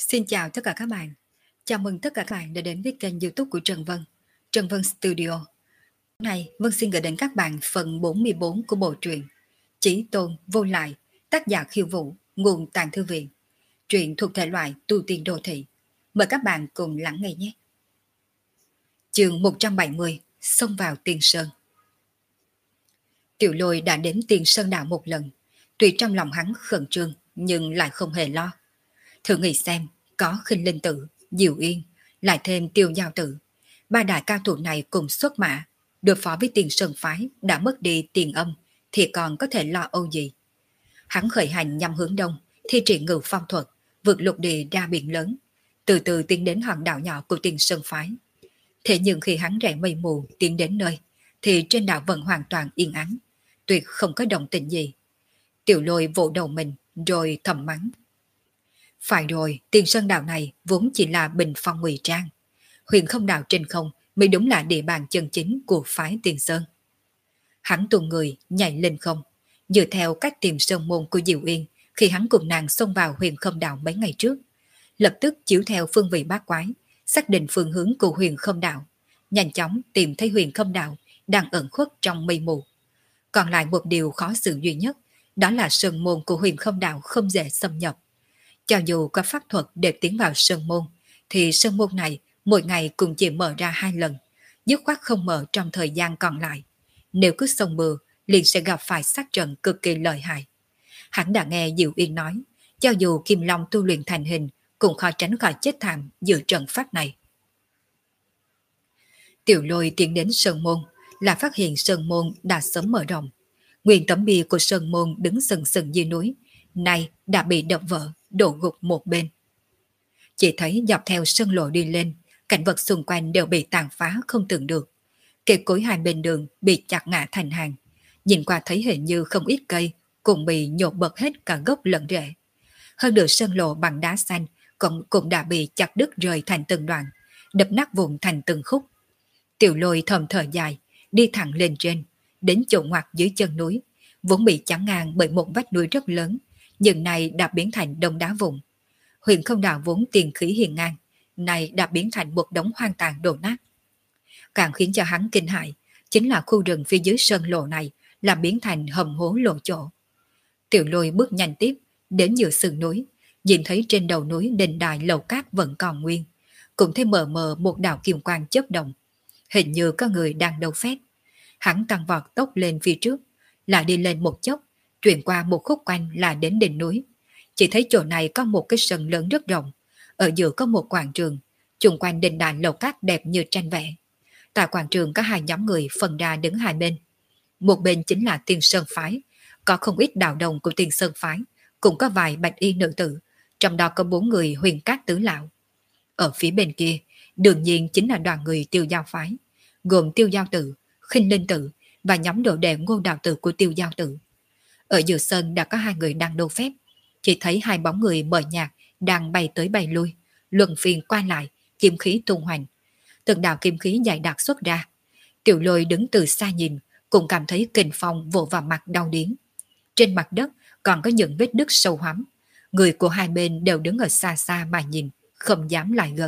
Xin chào tất cả các bạn. Chào mừng tất cả các bạn đã đến với kênh YouTube của Trần Vân, Trần Vân Studio. Hôm nay Vân xin gửi đến các bạn phần 44 của bộ truyện Chí Tôn Vô Lại, tác giả Khiêu Vũ, nguồn Tàng Thư Viện. Truyện thuộc thể loại tu tiên đô thị. Mời các bạn cùng lắng nghe nhé. Chương 170, xông vào Tiên Sơn. Tiểu Lôi đã đến Tiên Sơn Đảo một lần, tuy trong lòng hắn khẩn trương nhưng lại không hề lo. Thử nghĩ xem, có Khinh Linh Tử, Diệu Yên, lại thêm Tiêu Giao Tử. Ba đại cao thủ này cùng xuất mã, đối phó với Tiền Sơn Phái đã mất đi tiền âm, thì còn có thể lo âu gì. Hắn khởi hành nhằm hướng đông, thi triển Ngự Phong thuật, vượt lục địa ra biển lớn, từ từ tiến đến hòn đảo nhỏ của Tiền Sơn Phái. Thế nhưng khi hắn rẽ mây mù tiến đến nơi, thì trên đảo vẫn hoàn toàn yên ắng, tuyệt không có động tĩnh gì. Tiểu Lôi vỗ đầu mình, rồi thầm mắng. Phải rồi, Tiền Sơn đảo này vốn chỉ là bình phong ngụy trang. Huyền không đảo trên không mới đúng là địa bàn chân chính của phái Tiền Sơn. Hắn tung người nhảy lên không, dựa theo cách tìm sơn môn của Diệu Yên khi hắn cùng nàng xông vào huyền không đảo mấy ngày trước. Lập tức chiếu theo phương vị bát quái, xác định phương hướng của huyền không đảo, nhanh chóng tìm thấy huyền không đảo đang ẩn khuất trong mây mù. Còn lại một điều khó xử duy nhất, đó là sơn môn của huyền không đảo không dễ xâm nhập. Cho dù có pháp thuật để tiến vào sơn môn, thì sơn môn này mỗi ngày cũng chỉ mở ra 2 lần, dứt khoát không mở trong thời gian còn lại. Nếu cứ xông bừa, liền sẽ gặp phải sát trận cực kỳ lợi hại. Hắn đã nghe Diệu Yên nói, cho dù Kim Long tu luyện thành hình, cũng khó tránh khỏi chết thảm giữa trận pháp này. Tiểu Lôi tiến đến sơn môn, là phát hiện sơn môn đã sớm mở rộng. Nguyên tấm bia của sơn môn đứng sừng sừng dưới núi, nay đã bị đập vỡ, đổ gục một bên. Chỉ thấy dọc theo sơn lộ đi lên, cảnh vật xung quanh đều bị tàn phá không tưởng được. Cây cối hai bên đường bị chặt ngã thành hàng. Nhìn qua thấy hình như không ít cây cũng bị nhổ bật hết cả gốc lẫn rễ. Hơn được sơn lộ bằng đá xanh cũng đã bị chặt đứt rời thành từng đoạn, đập nát vụn thành từng khúc. Tiểu Lôi thầm thở dài, đi thẳng lên trên, đến chỗ ngoặt dưới chân núi, vốn bị chắn ngang bởi một vách núi rất lớn, nhưng này đã biến thành đông đá vụn. Huyền không đảo vốn tiền khí hiền ngang, này đã biến thành một đống hoang tàn đổ nát. Càng khiến cho hắn kinh hãi, chính là khu rừng phía dưới sơn lộ này là biến thành hầm hố lộ chỗ. Tiểu Lôi bước nhanh tiếp, đến giữa sườn núi, nhìn thấy trên đầu núi đền đài lầu cát vẫn còn nguyên, cũng thấy mờ mờ một đạo kiềm quang chớp động, hình như có người đang đấu phép. Hắn tăng vọt tốc lên phía trước, lại đi lên một chốc, chuyển qua một khúc quanh là đến đỉnh núi. Chỉ thấy chỗ này có một cái sân lớn rất rộng, ở giữa có một quảng trường, chung quanh đình đài lầu cát đẹp như tranh vẽ. Tại quảng trường có 2 nhóm người phân ra đứng 2 bên. Một bên chính là Tiên Sơn Phái, có không ít đạo đồng của Tiên Sơn Phái, cũng có vài bạch y nữ tử, trong đó có 4 người huyền cát tứ lão. Ở phía bên kia, đương nhiên chính là đoàn người Tiêu Giao Phái, gồm Tiêu Giao Tử, Khinh Linh Tử và nhóm đồ đệ Ngô Đạo Tử của Tiêu Giao Tử. Ở giữa sân đã có 2 người đang đấu phép, chỉ thấy 2 bóng người mờ nhạt đang bay tới bay lui, luân phiên qua lại, kiếm khí tung hoành. Từng đạo kiếm khí dài đặc xuất ra. Tiểu Lôi đứng từ xa nhìn, cũng cảm thấy kình phong vỗ vào mặt đau điếng. Trên mặt đất còn có những vết đứt sâu hoắm. Người của hai bên đều đứng ở xa xa mà nhìn, không dám lại gần.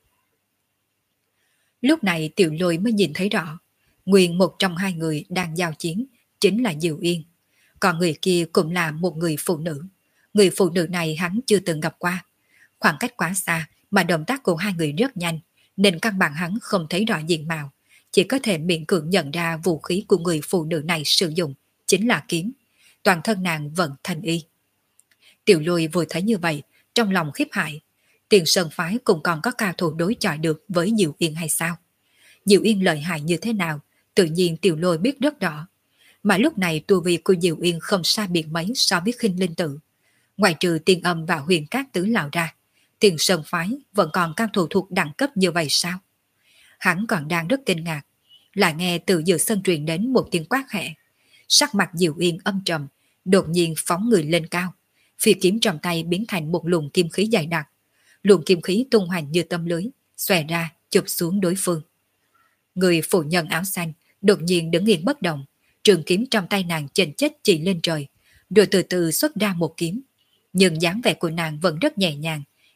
Lúc này Tiểu Lôi mới nhìn thấy rõ, nguyên một trong 2 người đang giao chiến chính là Diệu Yên, còn người kia cũng là một người phụ nữ. Người phụ nữ này hắn chưa từng gặp qua. Khoảng cách quá xa mà động tác của 2 người rất nhanh, nên căn bản hắn không thấy rõ diện mạo, chỉ có thể miễn cưỡng nhận ra vũ khí của người phụ nữ này sử dụng chính là kiếm. Toàn thân nàng vẫn thanh y. Tiểu Lôi vừa thấy như vậy, trong lòng khiếp hãi. Tiền Sơn Phái cũng còn có cao thủ đối chọi được với Diệu Yên hay sao? Diệu Yên lợi hại như thế nào, tự nhiên Tiểu Lôi biết rất rõ. Mà lúc này tu vi của Diệu Yên không xa biệt mấy so với Khinh Linh Tử. Ngoài trừ Tiên Âm và Huyền Cát tứ lão ra, Tiền Sơn Phái vẫn còn cao thủ thuộc đẳng cấp như vậy sao? Hắn còn đang rất kinh ngạc, lại nghe từ giữa sân truyền đến một tiếng quát khẽ. Sắc mặt Diệu Yên âm trầm, đột nhiên phóng người lên cao. Phi kiếm trong tay biến thành một luồng kim khí dày đặc. Luồng kim khí tung hoành như tấm lưới, xòe ra chụp xuống đối phương. Người phụ nhân áo xanh đột nhiên đứng yên bất động, trường kiếm trong tay nàng chênh chết chỉ lên trời, rồi từ từ xuất ra một kiếm. Nhưng dáng vẻ của nàng vẫn rất nhẹ nhàng,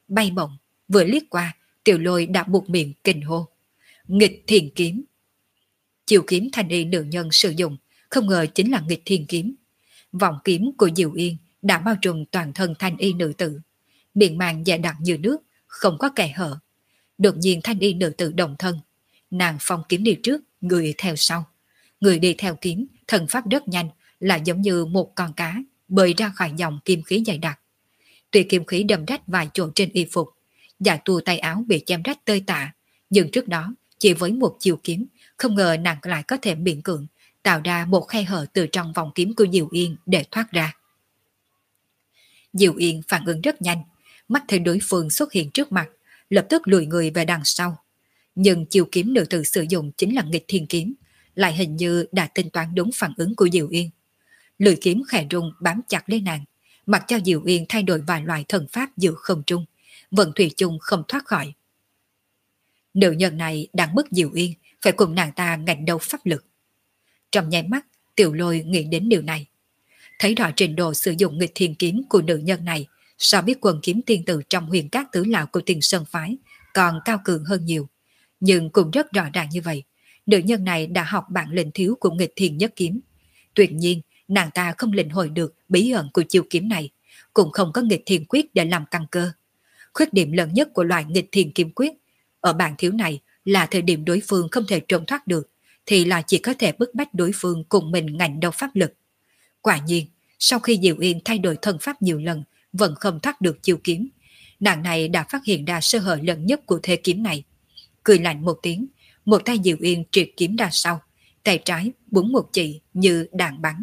bay bổng, vừa liếc qua, Tiểu Lôi đã buộc miệng kinh hô. Nghịch Thiên Kiếm. Chiêu kiếm thanh y nữ nhân sử dụng, không ngờ chính là Nghịch Thiên Kiếm. Vòng kiếm của Diệu Yên đã bao trùm toàn thân thanh y nữ tử, miệng màng dày đặc như nước, không có kẽ hở. Đột nhiên thanh y nữ tử đồng thân, nàng phong kiếm đi trước, người theo sau. Người đi theo kiếm, thần pháp rất nhanh, là giống như một con cá bơi ra khỏi dòng kim khí dày đặc. Tuy kim khí đâm rách vài chỗ trên y phục, giả tu tay áo bị chém rách tơi tả, nhưng trước đó chỉ với một chiều kiếm, không ngờ nàng lại có thể miễn cưỡng tạo ra một khe hở từ trong vòng kiếm của Diệu Yên để thoát ra. Diệu Yên phản ứng rất nhanh, mắt thấy đối phương xuất hiện trước mặt, lập tức lùi người về đằng sau. Nhưng chiều kiếm nữ tử sử dụng chính là Nghịch Thiên Kiếm, lại hình như đã tính toán đúng phản ứng của Diệu Yên. Lưỡi kiếm khẽ rung bám chặt lấy nàng, mặc cho Diệu Yên thay đổi vài loại thần pháp giữa không trung, vẫn thủy chung không thoát khỏi. Nữ nhân này đang bức Diệu Yên phải cùng nàng ta ngạnh đấu pháp lực. Trong nháy mắt, Tiểu Lôi nghĩ đến điều này. Thấy rõ trình độ sử dụng Nghịch Thiên Kiếm của nữ nhân này, so biết quần kiếm tiên tử trong huyền các tứ lão của Tiền Sơn Phái còn cao cường hơn nhiều. Nhưng cũng rất rõ ràng như vậy, nữ nhân này đã học bản lĩnh thiếu của Nghịch Thiên Nhất Kiếm. Tuyệt nhiên, nàng ta không lĩnh hội được bí ẩn của chiêu kiếm này, cũng không có Nghịch Thiên Quyết để làm căn cơ. Khuyết điểm lớn nhất của loại Nghịch Thiên Kiếm Quyết ở bản thiếu này là thời điểm đối phương không thể trốn thoát được, thì là chỉ có thể bức bách đối phương cùng mình ngạnh đấu pháp lực. Quả nhiên, sau khi Diệu Yên thay đổi thân pháp nhiều lần, vẫn không thoát được chiêu kiếm, nàng này đã phát hiện ra sơ hở lớn nhất của thế kiếm này. Cười lạnh một tiếng, một tay Diệu Yên triệt kiếm ra sau, tay trái búng một chỉ như đạn bắn.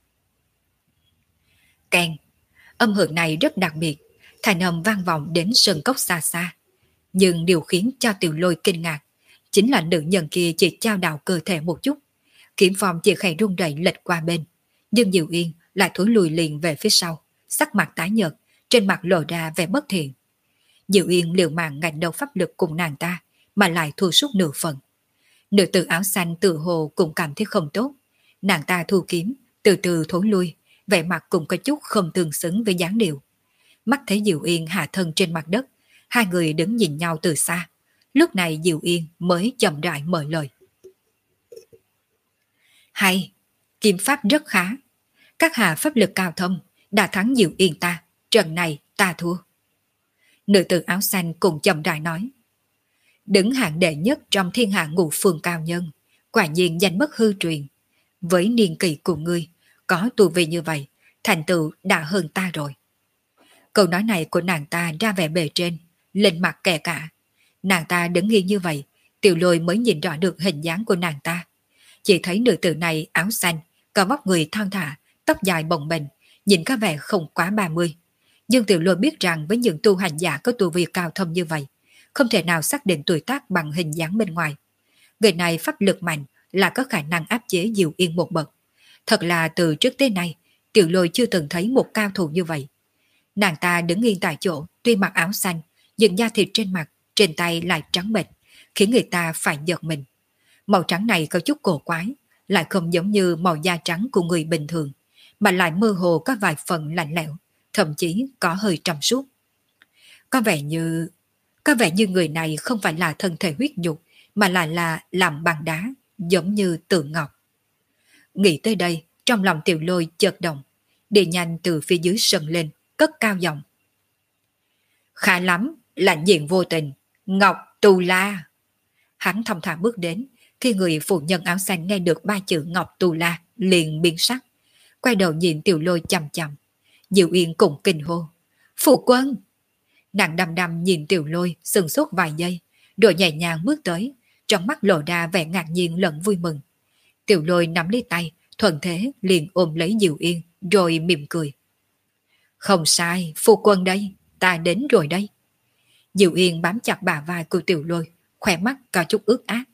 Keng, âm hưởng này rất đặc biệt, thành âm vang vọng đến sơn cốc xa xa. Nhưng điều khiến cho Tiểu Lôi kinh ngạc chính là nữ nhân kia chỉ chao đảo cơ thể một chút, kiếm phong chỉ khẽ rung rẩy lệch qua bên, nhưng Diệu Yên lại thối lùi liền về phía sau, sắc mặt tái nhợt, trên mặt lộ ra vẻ bất thiện. Diệu Yên liều mạng ngạnh đấu pháp lực cùng nàng ta, mà lại thua sút nửa phần. Nữ tử áo xanh tự hồ cũng cảm thấy không tốt, nàng ta thu kiếm, từ từ thối lui, vẻ mặt cũng có chút không tương xứng với dáng điệu. Mắt thấy Diệu Yên hạ thân trên mặt đất, hai người đứng nhìn nhau từ xa. Lúc này Diệu Yên mới chậm rãi mở lời. Hay, kiếm pháp rất khá. Các hạ pháp lực cao thâm, đã thắng Diệu Yên ta, trận này ta thua. Nữ tử áo xanh cùng chậm rãi nói. Đứng hạng đệ nhất trong thiên hạ ngũ phương cao nhân, quả nhiên danh bất hư truyền. Với niên kỷ của ngươi, có tu vi như vậy, thành tựu đã hơn ta rồi. Câu nói này của nàng ta ra vẻ bề trên, lên mặt kẻ cả. Nàng ta đứng nghiêng như vậy, Tiểu Lôi mới nhìn rõ được hình dáng của nàng ta. Chỉ thấy nữ tử này áo xanh, có vóc người thon thả, tóc dài bồng bềnh, nhìn có vẻ không quá 30. Nhưng Tiểu Lôi biết rằng với những tu hành giả có tu vi cao thâm như vậy, không thể nào xác định tuổi tác bằng hình dáng bên ngoài. Người này pháp lực mạnh là có khả năng áp chế Diệu Yên một bậc. Thật là từ trước tới nay, Tiểu Lôi chưa từng thấy một cao thủ như vậy. Nàng ta đứng yên tại chỗ, tuy mặc áo xanh, nhưng da thịt trên mặt, trên tay lại trắng bệch, khiến người ta phải giật mình. Màu trắng này có chút cổ quái, lại không giống như màu da trắng của người bình thường, mà lại mơ hồ có vài phần lạnh lẽo, thậm chí có hơi trong suốt. Có vẻ như người này không phải là thân thể huyết nhục, mà lại là làm bằng đá, giống như tượng ngọc. Nghĩ tới đây, trong lòng Tiểu Lôi chợt động, đi nhanh từ phía dưới sân lên, cất cao giọng. Khá lắm, lãnh diện vô tình, Ngọc Tù La. Hắn thong thả bước đến, khi người phụ nhân áo xanh nghe được ba chữ Ngọc Tù La liền biến sắc, quay đầu nhìn Tiểu Lôi chằm chằm. Diệu Yên cùng kinh hô. Phụ quân! Nàng đăm đăm nhìn Tiểu Lôi sừng sốt vài giây, rồi nhẹ nhàng bước tới, trong mắt lộ ra vẻ ngạc nhiên lẫn vui mừng. Tiểu Lôi nắm lấy tay, thuận thế liền ôm lấy Diệu Yên, rồi mỉm cười. Không sai, phu quân đây, ta đến rồi đây. Diệu Yên bám chặt bả vai của Tiểu Lôi, khỏe mắt có chút ướt át.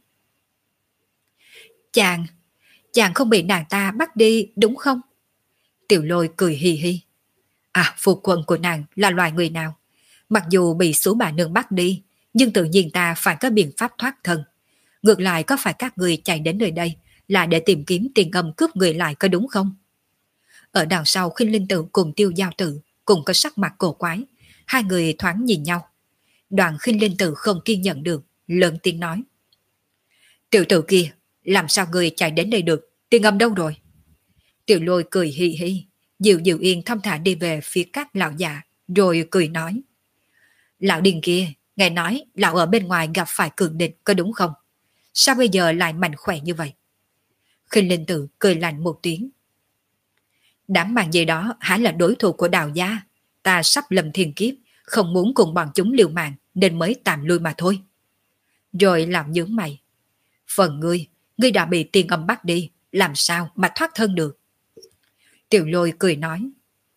Chàng không bị nàng ta bắt đi đúng không? Tiểu Lôi cười hì hì. À, phu quân của nàng là loài người nào? Mặc dù bị số bà nương bắt đi, nhưng tự nhiên ta phải có biện pháp thoát thân. Ngược lại có phải các người chạy đến nơi đây là để tìm kiếm tiền âm cướp người lại có đúng không? Ở đằng sau Khinh Linh Tử cùng Tiêu Giao Tử cùng có sắc mặt cổ quái, hai người thoáng nhìn nhau, Đoàn Khinh Linh Tử không kiên nhẫn được, lớn tiếng nói. Tiểu tử kia, làm sao người chạy đến đây được, Tiền Âm đâu rồi? Tiểu Lôi cười hì hì, dịu dịu yên thong thả đi về phía các lão già, rồi cười nói. Lão điên kia, nghe nói lão ở bên ngoài gặp phải cường địch có đúng không? Sao bây giờ lại mạnh khỏe như vậy? Khinh Linh Tử cười lạnh một tiếng. Đám màn gì đó hả là đối thủ của Đào gia? Ta sắp lâm thiên kiếp, không muốn cùng bọn chúng liều mạng nên mới tạm lui mà thôi. Rồi làm nhướng mày. Phần ngươi đã bị Tiên Âm bắt đi, làm sao mà thoát thân được? Tiểu Lôi cười nói.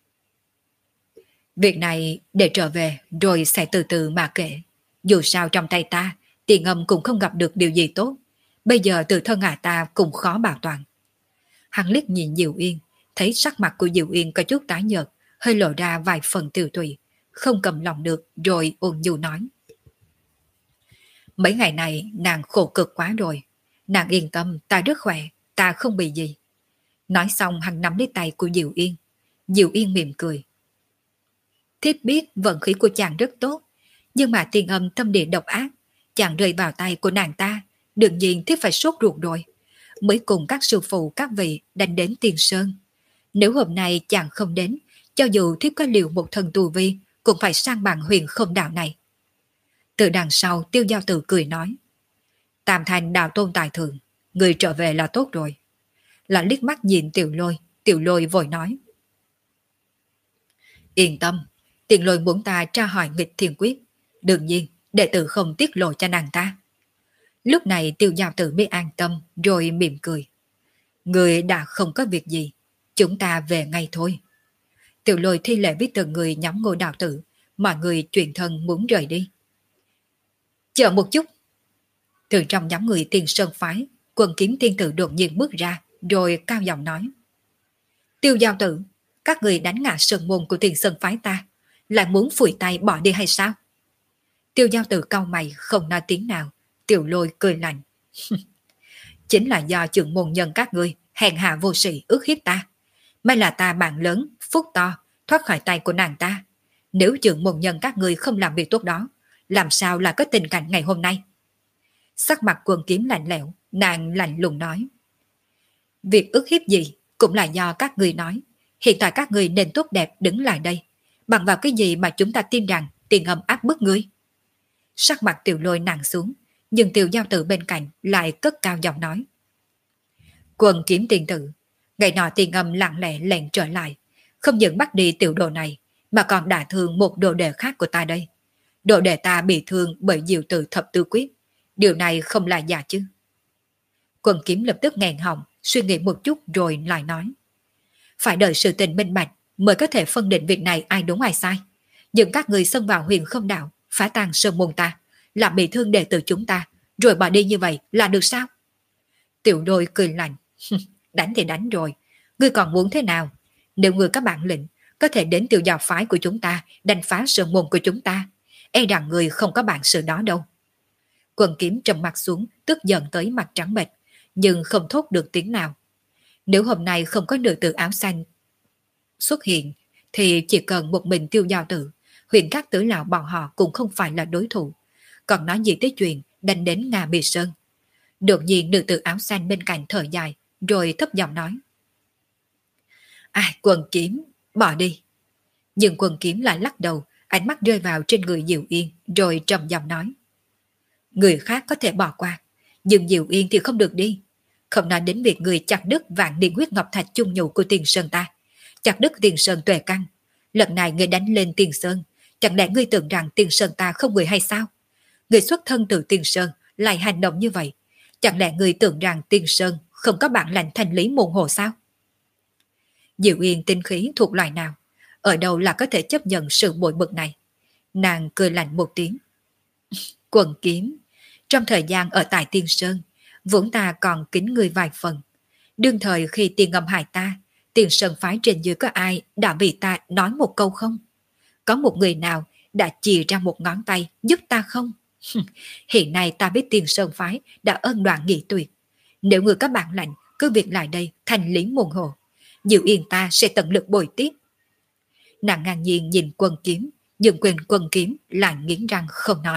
Việc này để trở về rồi sẽ từ từ mà kể. Dù sao trong tay ta, Tiên Âm cũng không gặp được điều gì tốt. Bây giờ từ thân ta cũng khó bảo toàn. Hắn liếc nhìn Diệu Yên, thấy sắc mặt của Diệu Yên có chút tái nhợt, hơi lộ ra vài phần tiêu tụy, không cầm lòng được rồi ôn nhu nói. Mấy ngày này nàng khổ cực quá rồi. Nàng yên tâm, ta rất khỏe, ta không bị gì. Nói xong hắn nắm lấy tay của Diệu Yên. Diệu Yên mỉm cười. Thiếp biết vận khí của chàng rất tốt, nhưng mà Tiên Âm tâm địa độc ác, chàng rơi vào tay của nàng ta, đương nhiên thiếp phải sốt ruột rồi. Mới cùng các sư phụ các vị đánh đến Tiên Sơn. Nếu hôm nay chàng không đến, cho dù thiếp có liều một thần tu vi, cũng phải sang bằng huyền không đạo này. Từ đằng sau Tiêu Giao Tử cười nói. Tam Thành đạo tôn tài thượng, người trở về là tốt rồi. Lại liếc mắt nhìn Tiểu Lôi vội nói. Yên tâm, Tiền Lôi muốn ta tra hỏi nghịch thiên quyết. Đương nhiên, đệ tử không tiết lộ cho nàng ta. Lúc này Tiêu Giao Tử mới an tâm rồi mỉm cười. Người đã không có việc gì, chúng ta về ngay thôi. Tiểu Lôi thi lễ với từng người nhóm Ngô đạo tử, mọi người chuyển thân muốn rời đi. Chờ một chút. Từ trong nhóm người Tiên Sơn phái, Quần Kiếm Tiên Tử đột nhiên bước ra, rồi cao giọng nói. Tiêu Giao Tử, các người đánh ngã sơn môn của Tiên Sơn phái ta, lại muốn phủi tay bỏ đi hay sao? Tiêu Giao Tử cau mày không nói tiếng nào. Tiểu Lôi cười lạnh. Chính là do trưởng môn nhân các ngươi hèn hạ vô sĩ ước hiếp ta. May là ta bạn lớn, phúc to, thoát khỏi tay của nàng ta. Nếu trưởng môn nhân các ngươi không làm việc tốt đó, làm sao là có tình cảnh ngày hôm nay? Sắc mặt Quần Kiếm lạnh lẽo, nàng lạnh lùng nói. Việc ước hiếp gì cũng là do các ngươi nói. Hiện tại các ngươi nên tốt đẹp đứng lại đây. Bằng vào cái gì mà chúng ta tin rằng Tiền Âm áp bức ngươi? Sắc mặt Tiểu Lôi nặng xuống, nhưng Tiêu Giao Tử bên cạnh lại cất cao giọng nói. Quần Kiếm Tiên Tử, ngày nọ Tiền Âm lặng lẽ lẻn trở lại, không những bắt đi tiểu đồ này, mà còn đả thương một đồ đệ khác của ta đây. Đồ đệ ta bị thương bởi diệu tử thập tư quyết, điều này không là giả chứ? Quần Kiếm lập tức nghẹn họng, suy nghĩ một chút rồi lại nói. Phải đợi sự tình minh bạch mới có thể phân định việc này ai đúng ai sai. Nhưng các người xông vào huyền không đạo, phá tan sơn môn ta, làm bị thương đệ tử chúng ta, rồi bỏ đi như vậy là được sao? Tiểu Lôi cười lạnh. Đánh thì đánh rồi, ngươi còn muốn thế nào? Nếu ngươi có bản lĩnh, có thể đến Tiểu Giao phái của chúng ta, đánh phá sơn môn của chúng ta. E rằng ngươi không có bản sự đó đâu. Quần Kiếm trầm mặt xuống, tức giận tới mặt trắng bệch, nhưng không thốt được tiếng nào. Nếu hôm nay không có nữ tử áo xanh xuất hiện, thì chỉ cần một mình Tiêu Giao Tử, huyền các tử lão bọn họ cũng không phải là đối thủ. Còn nói gì tới chuyện đánh đến Nga Bì Sơn. Đột nhiên nữ tử áo xanh bên cạnh thở dài, rồi thấp giọng nói. Ai, Quần Kiếm, bỏ đi. Nhưng Quần Kiếm lại lắc đầu, ánh mắt rơi vào trên người Diệu Yên, rồi trầm giọng nói. Người khác có thể bỏ qua, nhưng Diệu Yên thì không được đi. Không nói đến việc người chặt đứt vạn niên huyết ngọc thạch chung nhụ của Tiền Sơn ta, chặt đứt Tiền Sơn tuệ căn. Lần này người đánh lên Tiền Sơn, chẳng lẽ ngươi tưởng rằng Tiền Sơn ta không người hay sao? Người xuất thân từ Tiền Sơn lại hành động như vậy, chẳng lẽ người tưởng rằng Tiền Sơn không có bản lãnh thành lý môn hồ sao? Diệu Yên tinh khí thuộc loại nào? Ở đâu là có thể chấp nhận sự bội bực này? Nàng cười lạnh một tiếng. Quần Kiếm, trong thời gian ở tại Tiên Sơn, vốn ta còn kính người vài phần. Đương thời khi Tiền Âm hại ta, Tiền Sơn phái trên dưới có ai đã bị ta nói một câu không? Có một người nào đã chỉ ra một ngón tay giúp ta không? Hiện nay ta biết Tiền Sơn phái đã ân đoạn nghị tuyệt. Nếu người có bản lãnh, cứ việc lại đây thành lý môn hồ. Diệu Yên ta sẽ tận lực bồi tiếp. Nàng ngang nhiên nhìn Quần Kiếm, Dương Quỳnh quân kiếm lại nghiến răng không nói.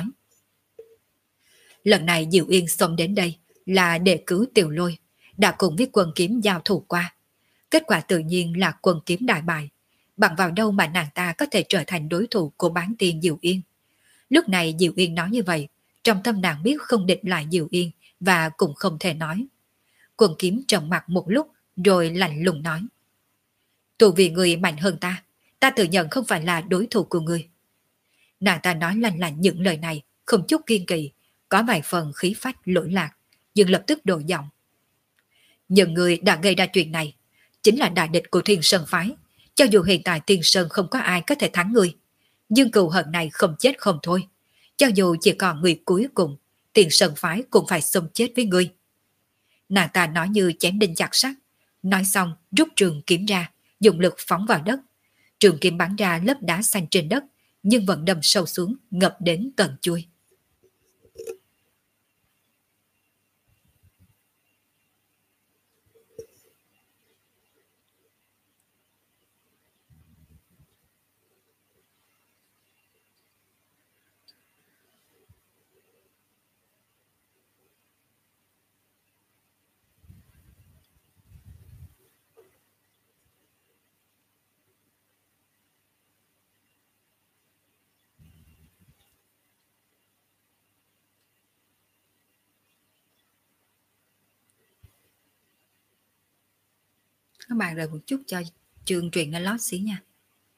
Lần này Diệu Yên xông đến đây là để cứu Tiểu Lôi, đã cùng với quân kiếm giao thủ qua. Kết quả tự nhiên là quân kiếm đại bại, bằng vào đâu mà nàng ta có thể trở thành đối thủ của bán tiên Diệu Yên. Lúc này Diệu Yên nói như vậy, trong tâm nàng biết không địch lại Diệu Yên và cũng không thể nói. Quân kiếm trầm mặt một lúc rồi lạnh lùng nói. Tu vì người mạnh hơn ta tự nhận không phải là đối thủ của người. Nàng ta nói lanh lạnh những lời này, không chút kiên kỵ, có vài phần khí phách lỗi lạc, nhưng lập tức đổi giọng. Những người đã gây ra chuyện này, chính là đại địch của Thiên Sơn Phái, cho dù hiện tại Thiên Sơn không có ai có thể thắng người. Nhưng cừu hận này không chết không thôi, cho dù chỉ còn người cuối cùng, Thiên Sơn Phái cũng phải xông chết với ngươi. Nàng ta nói như chém đinh chặt sắt, nói xong rút trường kiếm ra, dùng lực phóng vào đất. Trường kiếm bắn ra lớp đá xanh trên đất, nhưng vẫn đâm sâu xuống, ngập đến tận chuôi. Các bạn đợi một chút cho chương truyện nó lót xí nha.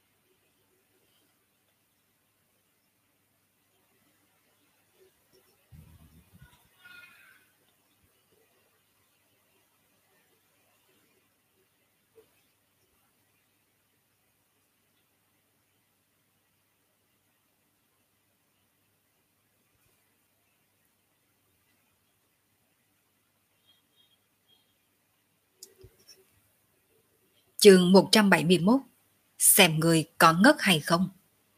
Chương 171. Xem người có ngất hay không.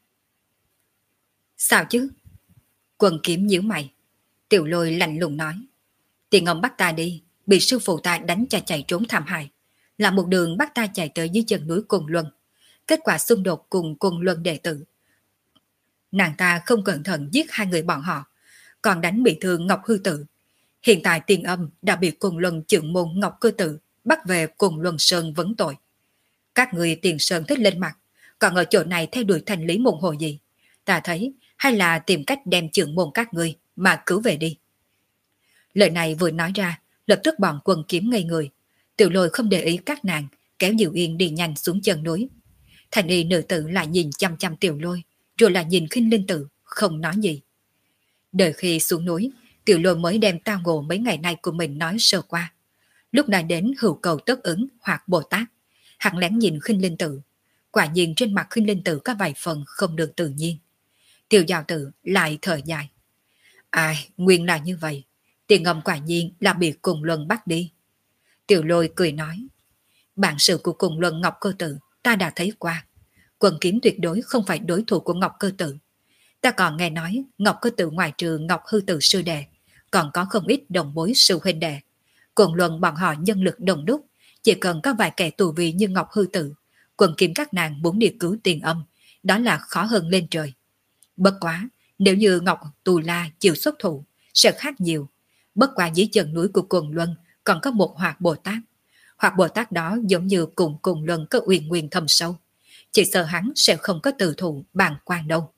Sao chứ? Quần kiếm nhíu mày. Tiểu Lôi lạnh lùng nói. Tiền ông bắt ta đi, bị sư phụ ta đánh cho chạy trốn thảm hại. Là một đường bắt ta chạy tới dưới chân núi Côn Luân. Kết quả xung đột cùng Côn Luân đệ tử. Nàng ta không cẩn thận giết hai người bọn họ, còn đánh bị thương Ngọc Hư Tự. Hiện tại Tiền Âm đã bị Côn Luân trưởng môn Ngọc Cơ Tự bắt về Côn Luân Sơn vấn tội. Các người Tiền Sơn thích lên mặt, còn ở chỗ này theo đuổi thành lý môn hồ gì? Ta thấy hay là tìm cách đem trưởng môn các ngươi mà cứu về đi. Lời này vừa nói ra, lập tức bọn quân kiếm ngây người. Tiểu Lôi không để ý các nàng, kéo Diệu Yên đi nhanh xuống chân núi. Thành y nữ tử lại nhìn chăm chăm Tiểu Lôi, rồi lại nhìn Khinh Linh Tử, không nói gì. Đợi khi xuống núi, Tiểu Lôi mới đem tao ngộ mấy ngày nay của mình nói sơ qua. Lúc này đến hữu cầu tất ứng hoặc Bồ Tát, hắn lén nhìn Khinh Linh Tử. Quả nhiên trên mặt Khinh Linh Tử có vài phần không được tự nhiên. Tiểu Giao Tử lại thở dài. Ai, nguyên là như vậy. Tiền Ngầm quả nhiên là bị Cùng Luân bắt đi. Tiểu Lôi cười nói. Bản sự của Cùng Luân Ngọc Cơ Tự ta đã thấy qua. Quần kiếm tuyệt đối không phải đối thủ của Ngọc Cơ Tự. Ta còn nghe nói Ngọc Cơ Tự ngoài trừ Ngọc Hư Tự sư đệ, còn có không ít đồng bối sư huynh đệ. Cùng Luân bọn họ nhân lực đồng đúc, chỉ cần có vài kẻ tù vị như Ngọc Hư Tự, quần kiếm các nàng muốn đi cứu Tiền Âm, đó là khó hơn lên trời. Bất quá, nếu như Ngọc Tù La chịu xuất thủ, sẽ khác nhiều. Bất quá dưới chân núi của Cùng Luân còn có một Hoạt Bồ Tát. Hoạt Bồ Tát đó giống như cùng Cùng Luân có uyên nguyên thâm sâu. Chỉ sợ hắn sẽ không có từ thủ bàn quan đâu.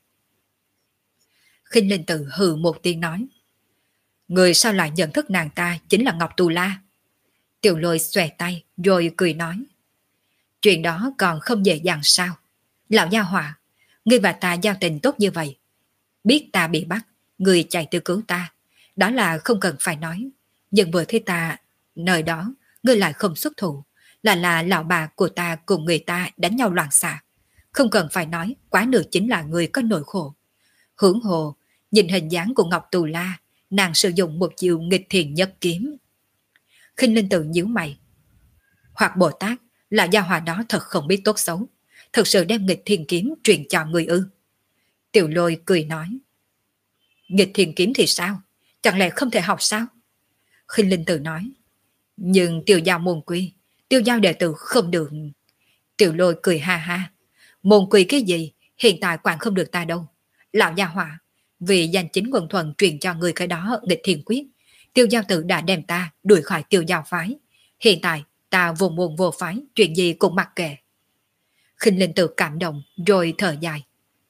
Khinh Linh Tử hừ một tiếng nói. Người sao lại nhận thức nàng ta chính là Ngọc Tù La? Tiểu Lôi xòe tay rồi cười nói. Chuyện đó còn không dễ dàng sao? Lão gia hỏa, ngươi và ta giao tình tốt như vậy. Biết ta bị bắt, ngươi chạy tới cứu ta. Đó là không cần phải nói. Nhưng vừa thấy ta, nơi đó, ngươi lại không xuất thủ. Là lão bà của ta cùng người ta đánh nhau loạn xạ. Không cần phải nói, quá nửa chính là người có nỗi khổ. Hưởng hồ, nhìn hình dáng của Ngọc Tù La, nàng sử dụng một chiều nghịch thiền nhất kiếm. Khinh Linh Tử nhíu mày. Hoặc Bồ Tát, là gia hòa đó thật không biết tốt xấu. Thật sự đem nghịch thiền kiếm truyền cho người ư? Tiểu Lôi cười nói. Nghịch thiền kiếm thì sao? Chẳng lẽ không thể học sao? Khinh Linh Tử nói. Nhưng Tiêu Giao môn quy, Tiêu Giao đệ tử không được. Tiểu Lôi cười ha ha. Môn quy cái gì? Hiện tại quản không được ta đâu. Lão gia hỏa, vì danh chính ngôn thuận truyền cho người cái đó nghịch thiên quyết, Tiêu Giao Tử đã đem ta đuổi khỏi Tiêu Giao phái. Hiện tại ta vô môn vô phái, chuyện gì cũng mặc kệ. Khinh Linh Tử cảm động rồi thở dài.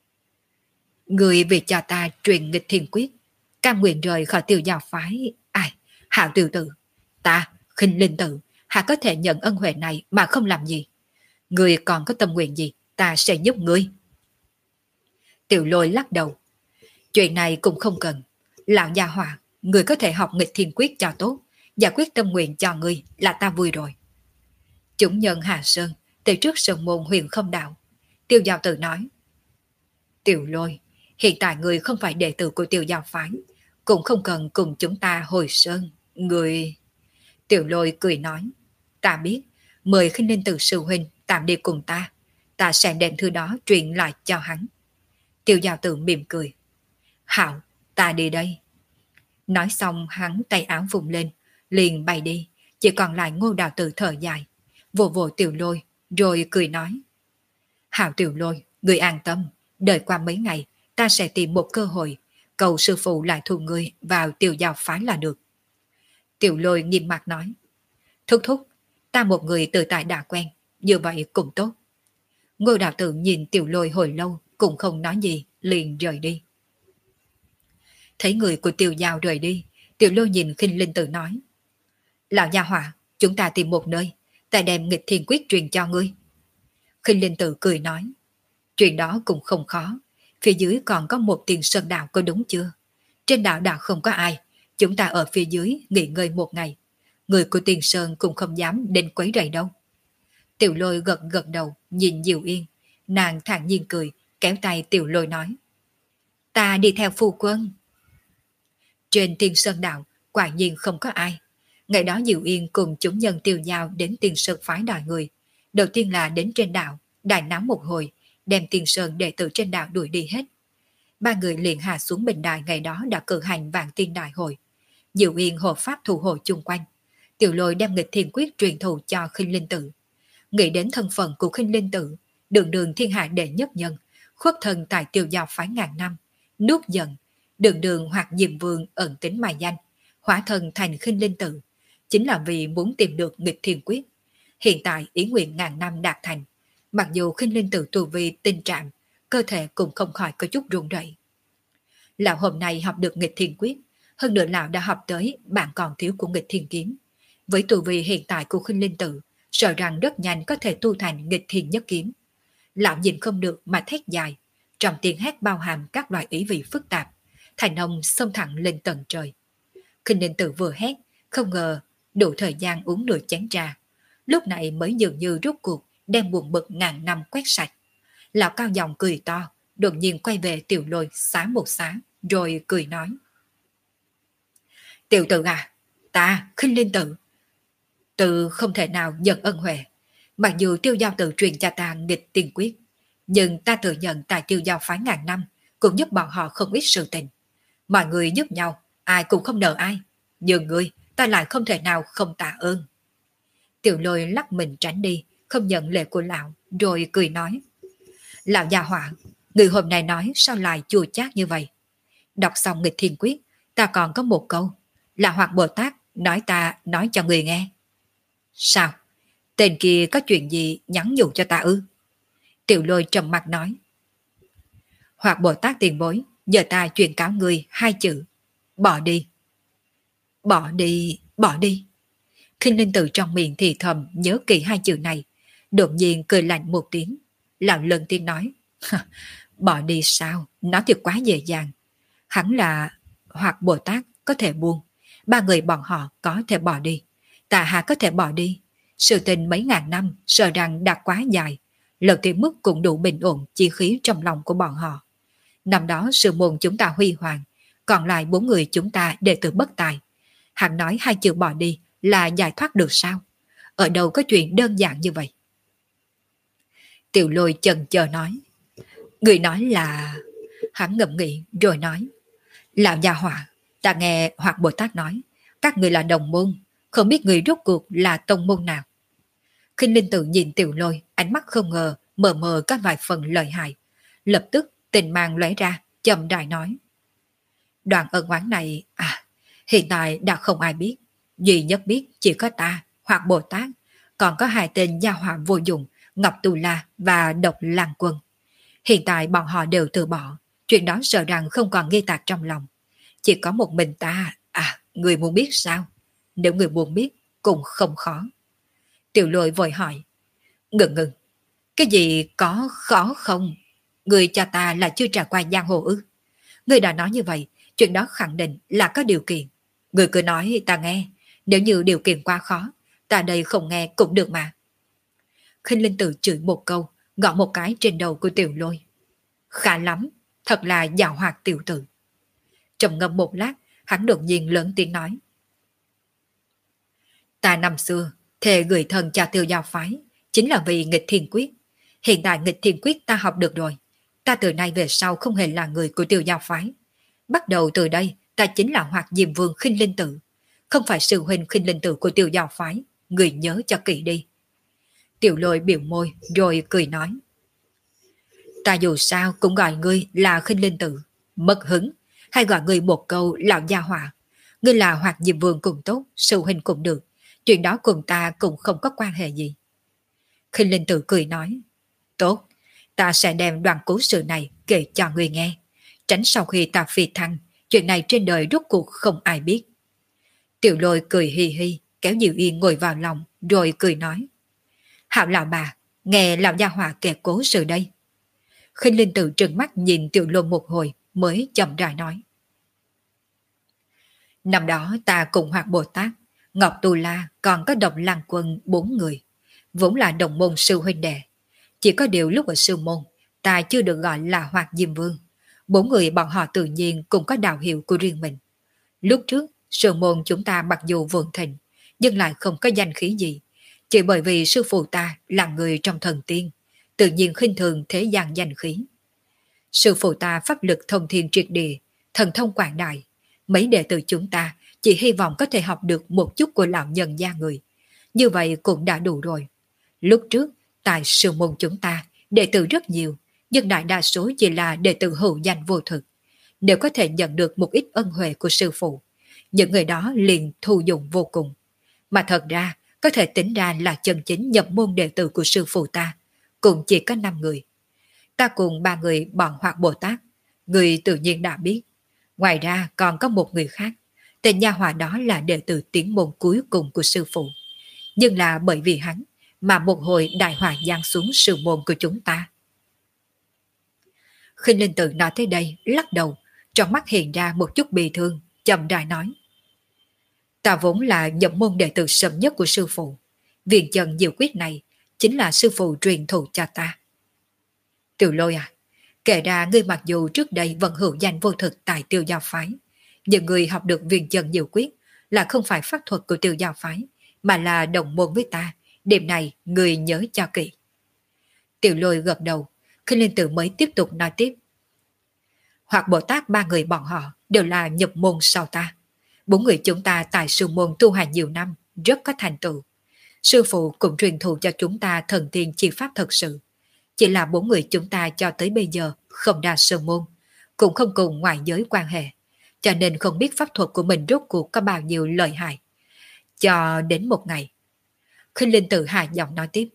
Người vì cho ta truyền nghịch thiên quyết, cam nguyện rời khỏi Tiêu Giao phái. Ai, Hạo tiểu tử, ta, Khinh Linh Tử, hạ có thể nhận ân huệ này mà không làm gì. Người còn có tâm nguyện gì, ta sẽ giúp ngươi. Tiểu Lôi lắc đầu. Chuyện này cũng không cần. Lão gia hỏa, người có thể học nghịch thiên quyết cho tốt, giải quyết tâm nguyện cho ngươi là ta vui rồi. Chúng nhân Hà Sơn, từ trước sơn môn huyền không đạo. Tiêu Giao Tử nói. Tiểu Lôi, hiện tại người không phải đệ tử của Tiêu Giao phái, cũng không cần cùng chúng ta hồi sơn. Người... Tiểu Lôi cười nói. Ta biết, mời Khinh Linh Tử sư huynh tạm đi cùng ta. Ta sẽ đem thư đó truyền lại cho hắn. Tiêu Giao Tử mỉm cười. Hảo, ta đi đây. Nói xong hắn tay áo vùng lên, liền bay đi, chỉ còn lại Ngô Đào Tử thở dài, vỗ vỗ Tiểu Lôi, rồi cười nói. Hảo Tiểu Lôi, người an tâm, đợi qua mấy ngày, ta sẽ tìm một cơ hội, cầu sư phụ lại thu ngươi vào Tiêu Giao phái là được. Tiểu Lôi nghiêm mặt nói. Thúc thúc, ta một người tự tại đã quen, như vậy cũng tốt. Ngô Đào Tử nhìn Tiểu Lôi hồi lâu, cũng không nói gì, liền rời đi. Thấy người của Tiêu Giao rời đi, Tiểu Lôi nhìn Khinh Linh Tử nói. Lão gia hỏa, chúng ta tìm một nơi, ta đem nghịch thiên quyết truyền cho ngươi. Khinh Linh Tử cười nói. Chuyện đó cũng không khó, phía dưới còn có một tiền sơn đạo có đúng chưa? Trên đảo đã không có ai, chúng ta ở phía dưới nghỉ ngơi một ngày. Người của tiền sơn cũng không dám đến quấy rầy đâu. Tiểu Lôi gật gật đầu, nhìn Diệu Yên. Nàng thản nhiên cười, kéo tay Tiểu Lôi nói. Ta đi theo phu quân. Trên Tiên Sơn Đạo, quả nhiên không có ai. Ngày đó Diệu Yên cùng chúng nhân Tiêu Giao đến Tiên Sơn phái đòi người. Đầu tiên là đến trên đảo, đại náo một hồi, đem Tiên Sơn đệ tử trên đảo đuổi đi hết. Ba người liền hạ xuống bình đài ngày đó đã cử hành vạn tiên đại hội. Diệu Yên hộ pháp thủ hộ chung quanh. Tiểu Lôi đem nghịch thiên quyết truyền thụ cho Khinh Linh Tử. Nghĩ đến thân phận của Khinh Linh Tử, đường đường thiên hạ đệ nhất nhân, khuất thần tại Tiêu Giao phái ngàn năm, nuốt giận, đường đường hoặc Diệm Vương ẩn tính mà danh, hóa thân thành Khinh Linh Tử, chính là vì muốn tìm được nghịch thiên quyết. Hiện tại ý nguyện ngàn năm đạt thành, mặc dù Khinh Linh Tử tu vi tinh trạng, cơ thể cũng không khỏi có chút run rẩy. Lão hôm nay học được nghịch thiên quyết, hơn nữa lão đã học tới bạn còn thiếu của nghịch thiên kiếm. Với tu vi hiện tại của Khinh Linh Tử, sợ rằng rất nhanh có thể tu thành nghịch thiên nhất kiếm. Lão nhìn không được mà thét dài, trong tiếng hét bao hàm các loại ý vị phức tạp, thành ông xông thẳng lên tận trời. Khinh Linh Tử vừa hét, không ngờ đủ thời gian uống nửa chén trà, lúc này mới dường như rút cuộc đem buồn bực ngàn năm quét sạch. Lão cao giọng cười to, đột nhiên quay về Tiểu Lôi xá một xá, rồi cười nói. Tiểu tử à, ta, Khinh Linh Tử, tự không thể nào nhận ân huệ. Mặc dù Tiêu Giao Tử truyền cho ta nghịch tiên quyết, nhưng ta thừa nhận tại Tiêu Giao phái ngàn năm cũng giúp bọn họ không ít sự tình. Mọi người giúp nhau, ai cũng không nợ ai. Nhưng ngươi, ta lại không thể nào không tạ ơn. Tiểu Lôi lắc mình tránh đi, không nhận lệ của lão, rồi cười nói. Lão già họa, người hôm nay nói sao lại chua chát như vậy? Đọc xong nghịch thiên quyết, ta còn có một câu. Là Hoạt Bồ Tát nói ta nói cho người nghe. Sao? Tên kia có chuyện gì nhắn nhủ cho ta ư? Tiểu Lôi trầm mặt nói. Hoạt Bồ Tát tiền bối, giờ ta truyền cáo người hai chữ. Bỏ đi. Bỏ đi, bỏ đi. Khinh Linh Tử trong miệng thì thầm nhớ kỹ hai chữ này, đột nhiên cười lạnh một tiếng. Lão lần tiên nói. Bỏ đi sao? Nó thì quá dễ dàng. Hắn là Hoạt Bồ Tát có thể buông. Ba người bọn họ có thể bỏ đi. Tạ Hà có thể bỏ đi. Sự tình mấy ngàn năm sợ rằng đã quá dài. Lần thì mức cũng đủ bình ổn chi khí trong lòng của bọn họ. Năm đó sư môn chúng ta huy hoàng, còn lại 4 người chúng ta đệ tử bất tài. Hắn nói hai chữ bỏ đi là giải thoát được sao? Ở đâu có chuyện đơn giản như vậy? Tiểu Lôi chần chờ nói. Người nói là... Hắn ngẫm nghĩ rồi nói. Lão gia hỏa, ta nghe Hoạt Bồ Tát nói, các người là đồng môn, không biết người rốt cuộc là tông môn nào. Khinh Linh Tử nhìn Tiểu Lôi, ánh mắt không ngờ, mờ mờ có vài phần lợi hại. Lập tức tình mang lóe ra, chậm rãi nói. Đoạn ân oán này, hiện tại đã không ai biết. Duy nhất biết chỉ có ta, hoặc Bồ Tát, còn có hai tên gia họa vô dụng, Ngọc Tù La và Độc Lan Quân. Hiện tại bọn họ đều từ bỏ, chuyện đó sợ rằng không còn ghi tạc trong lòng. Chỉ có một mình ta, người muốn biết sao? Nếu người muốn biết, cũng không khó. Tiểu Lôi vội hỏi. Ngừng, cái gì có khó không? Người cha ta là chưa trải qua giang hồ ư? Người đã nói như vậy, chuyện đó khẳng định là có điều kiện. Người cứ nói ta nghe, nếu như điều kiện quá khó, ta đây không nghe cũng được mà. Khinh Linh Tử chửi một câu, gõ một cái trên đầu của Tiểu Lôi. Khá lắm, thật là giàu hoạt tiểu tử. Trầm ngâm một lát, hắn đột nhiên lớn tiếng nói. Ta năm xưa, thề gửi thần cho Tiêu Giao phái, chính là vì nghịch thiên quyết. Hiện tại nghịch thiên quyết ta học được rồi. Ta từ nay về sau không hề là người của Tiêu Giao phái. Bắt đầu từ đây, ta chính là Hoạt Diêm Vương Khinh Linh Tử. Không phải sư huynh Khinh Linh Tử của Tiêu Giao phái. Người nhớ cho kỹ đi. Tiểu Lôi biểu môi rồi cười nói. Ta dù sao cũng gọi ngươi là Khinh Linh Tử. Mất hứng, hay gọi ngươi một câu lão gia hỏa. Ngươi là Hoạt Diêm Vương cũng tốt, sư huynh cũng được. Chuyện đó cùng ta cũng không có quan hệ gì. Khinh Linh Tử cười nói. Tốt, ta sẽ đem đoạn cố sự này kể cho ngươi nghe. Tránh sau khi ta phi thăng, chuyện này trên đời rốt cuộc không ai biết. Tiểu Lôi cười hi hi, kéo Diệu Yên ngồi vào lòng, rồi cười nói. Hảo lão bà, nghe lão gia hỏa kể cố sự đây. Khinh Linh Tử trừng mắt nhìn Tiểu Lôi một hồi, mới chậm rãi nói. Năm đó ta cùng Hoạt Bồ Tát, Ngọc Tù La còn có Độc Lan Quân 4 người, vốn là đồng môn sư huynh đệ. Chỉ có điều lúc ở sư môn, ta chưa được gọi là Hoạt Diêm Vương. 4 người bọn họ tự nhiên cũng có đạo hiệu của riêng mình. Lúc trước, sư môn chúng ta mặc dù vượng thịnh, nhưng lại không có danh khí gì. Chỉ bởi vì sư phụ ta là người trong thần tiên, tự nhiên khinh thường thế gian danh khí. Sư phụ ta pháp lực thông thiên triệt địa, thần thông quảng đại. Mấy đệ tử chúng ta chỉ hy vọng có thể học được một chút của lão nhân gia người. Như vậy cũng đã đủ rồi. Lúc trước, tại sư môn chúng ta, đệ tử rất nhiều, nhưng đại đa số chỉ là đệ tử hữu danh vô thực. Nếu có thể nhận được một ít ân huệ của sư phụ, những người đó liền thu dụng vô cùng. Mà thật ra, có thể tính ra là chân chính nhập môn đệ tử của sư phụ ta, cũng chỉ có 5 người. Ta cùng 3 người bọn Hoạt Bồ Tát, người tự nhiên đã biết. Ngoài ra còn có một người khác, tên nha hòa đó là đệ tử tiến môn cuối cùng của sư phụ. Nhưng là bởi vì hắn mà một hồi đại hỏa giáng xuống sư môn của chúng ta. Khinh Linh Tử nói tới đây, lắc đầu, trong mắt hiện ra một chút bi thương, chậm rãi nói. Ta vốn là nhập môn đệ tử sớm nhất của sư phụ. Viện chân diệu quyết này chính là sư phụ truyền thụ cho ta. Tiểu Lôi kể ra ngươi mặc dù trước đây vẫn hữu danh vô thực tại Tiêu Giao phái, nhưng ngươi học được viện chân diệu quyết là không phải pháp thuật của Tiêu Giao phái, mà là đồng môn với ta. Điểm này ngươi nhớ cho kỹ. Tiểu Lôi gật đầu, Khinh Linh Tử mới tiếp tục nói tiếp. Hoặc Bồ Tát 3 người bọn họ đều là nhập môn sau ta. 4 người chúng ta tại sư môn tu hành nhiều năm, rất có thành tựu. Sư phụ cũng truyền thụ cho chúng ta thần tiên chi pháp thật sự. Chỉ là 4 người chúng ta cho tới bây giờ không đa sư môn, cũng không cùng ngoại giới quan hệ, cho nên không biết pháp thuật của mình rốt cuộc có bao nhiêu lợi hại. Cho đến một ngày, Khinh Linh Tử hạ giọng nói tiếp.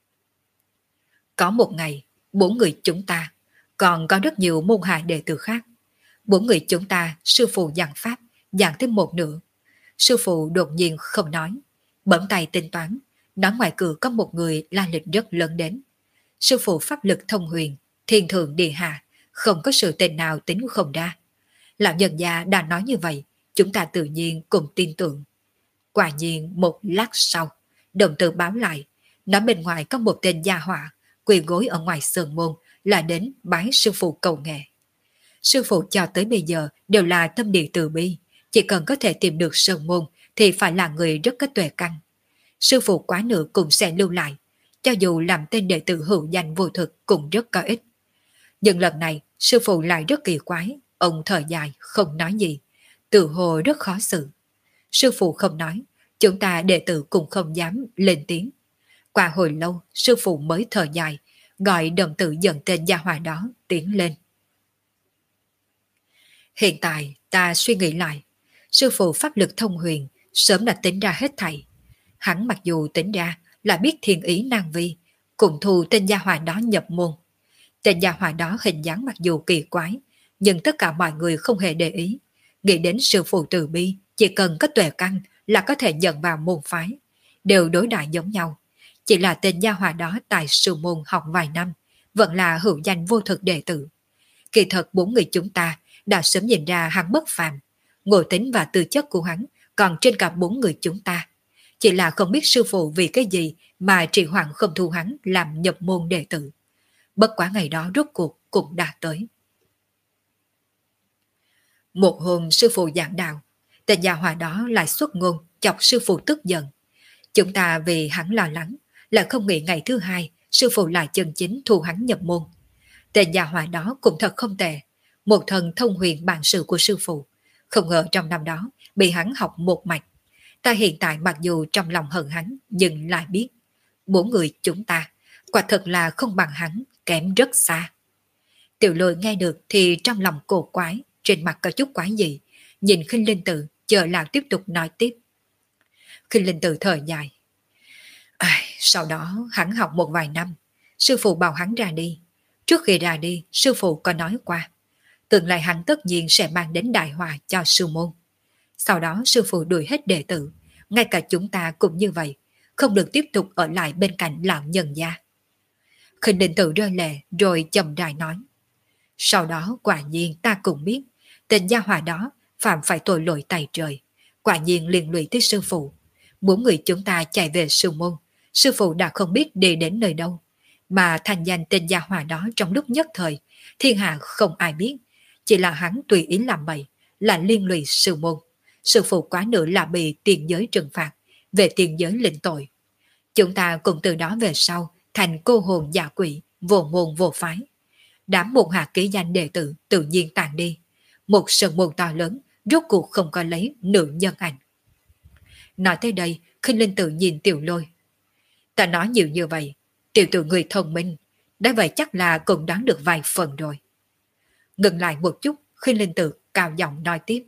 Có một ngày, 4 người chúng ta, còn có rất nhiều môn hạ đệ tử khác. 4 người chúng ta, sư phụ giảng pháp, giảng thêm một nửa. Sư phụ đột nhiên không nói, bấm tay tính toán, nói ngoài cửa có một người la lịch rất lớn đến. Sư phụ pháp lực thông huyền, thiên thượng địa hạ, không có sự tên nào tính không ra. Lão nhân gia đã nói như vậy, chúng ta tự nhiên cùng tin tưởng. Quả nhiên một lát sau, đồng tử báo lại, nói bên ngoài có một tên gia họa, quỳ gối ở ngoài sơn môn, là đến bái sư phụ cầu nghệ. Sư phụ cho tới bây giờ đều là tâm địa từ bi, chỉ cần có thể tìm được sơn môn thì phải là người rất có tuệ căn. Sư phụ quá nữa cũng sẽ lưu lại, cho dù làm tên đệ tử hữu danh vô thực cũng rất có ích. Nhưng lần này sư phụ lại rất kỳ quái, ông thở dài không nói gì, tự hồ rất khó xử. Sư phụ không nói, chúng ta đệ tử cũng không dám lên tiếng. Qua hồi lâu sư phụ mới thở dài, gọi đồng tử dẫn tên gia hỏa đó tiến lên. Hiện tại ta suy nghĩ lại, sư phụ pháp lực thông huyền sớm đã tính ra hết thảy. Hắn mặc dù tính ra là biết thiên ý nan vi, cùng thu tên gia hỏa đó nhập môn. Tên gia hỏa đó hình dáng mặc dù kỳ quái, nhưng tất cả mọi người không hề để ý. Nghĩ đến sư phụ từ bi, chỉ cần có tuệ căn là có thể nhận vào môn phái, đều đối đại giống nhau. Chỉ là tên gia hỏa đó tại sư môn học vài năm, vẫn là hữu danh vô thực đệ tử. Kỳ thật bốn người chúng ta đã sớm nhìn ra hắn bất phàm, ngộ tính và tư chất của hắn còn trên cả bốn người chúng ta. Chỉ là không biết sư phụ vì cái gì mà trì hoãn không thu hắn làm nhập môn đệ tử. Bất quá ngày đó rốt cuộc cũng đã tới. Một hôm sư phụ giảng đạo, tên gia hỏa đó lại xuất ngôn chọc sư phụ tức giận. Chúng ta vì hắn lo lắng, lại không nghĩ ngày thứ hai sư phụ lại chân chính thu hắn nhập môn. Tên gia hỏa đó cũng thật không tệ, một thần thông huyền bản sự của sư phụ. Không ngờ trong năm đó bị hắn học một mạch. Ta hiện tại mặc dù trong lòng hận hắn, nhưng lại biết bốn người chúng ta quả thật là không bằng hắn, kém rất xa. Tiểu Lôi nghe được thì trong lòng cổ quái, trên mặt có chút quái dị, nhìn Khinh Linh Tử chờ lão tiếp tục nói tiếp. Khinh Linh Tử thở dài. Sau đó hắn học một vài năm, sư phụ bảo hắn ra đi. Trước khi ra đi, sư phụ có nói qua, tương lai hắn tất nhiên sẽ mang đến đại họa cho sư môn. Sau đó sư phụ đuổi hết đệ tử, ngay cả chúng ta cũng như vậy, không được tiếp tục ở lại bên cạnh lão nhân gia. Khinh Linh Tử rơi lệ rồi chậm rãi nói. Sau đó quả nhiên ta cũng biết, tên gia hỏa đó phạm phải tội lỗi tày trời, quả nhiên liên lụy tới sư phụ. Bốn người chúng ta chạy về sư môn, sư phụ đã không biết đi đến nơi đâu, mà thành danh tên gia hỏa đó trong lúc nhất thời, thiên hạ không ai biết, chỉ là hắn tùy ý làm bậy, là liên lụy sư môn. Sư phụ quá nữa là bị tiền giới trừng phạt, về tiền giới lĩnh tội. Chúng ta cùng từ đó về sau thành cô hồn giả quỷ, vô môn vô phái. Đám môn hạ ký danh đệ tử tự nhiên tàn đi. Một sơn môn to lớn, rốt cuộc không có lấy nữ nhân ảnh. Nói tới đây, Khinh Linh Tử nhìn Tiểu Lôi. Ta nói nhiều như vậy, tiểu tử người thông minh, đã vậy chắc là cũng đoán được vài phần rồi. Ngừng lại một chút, Khinh Linh Tử cao giọng nói tiếp.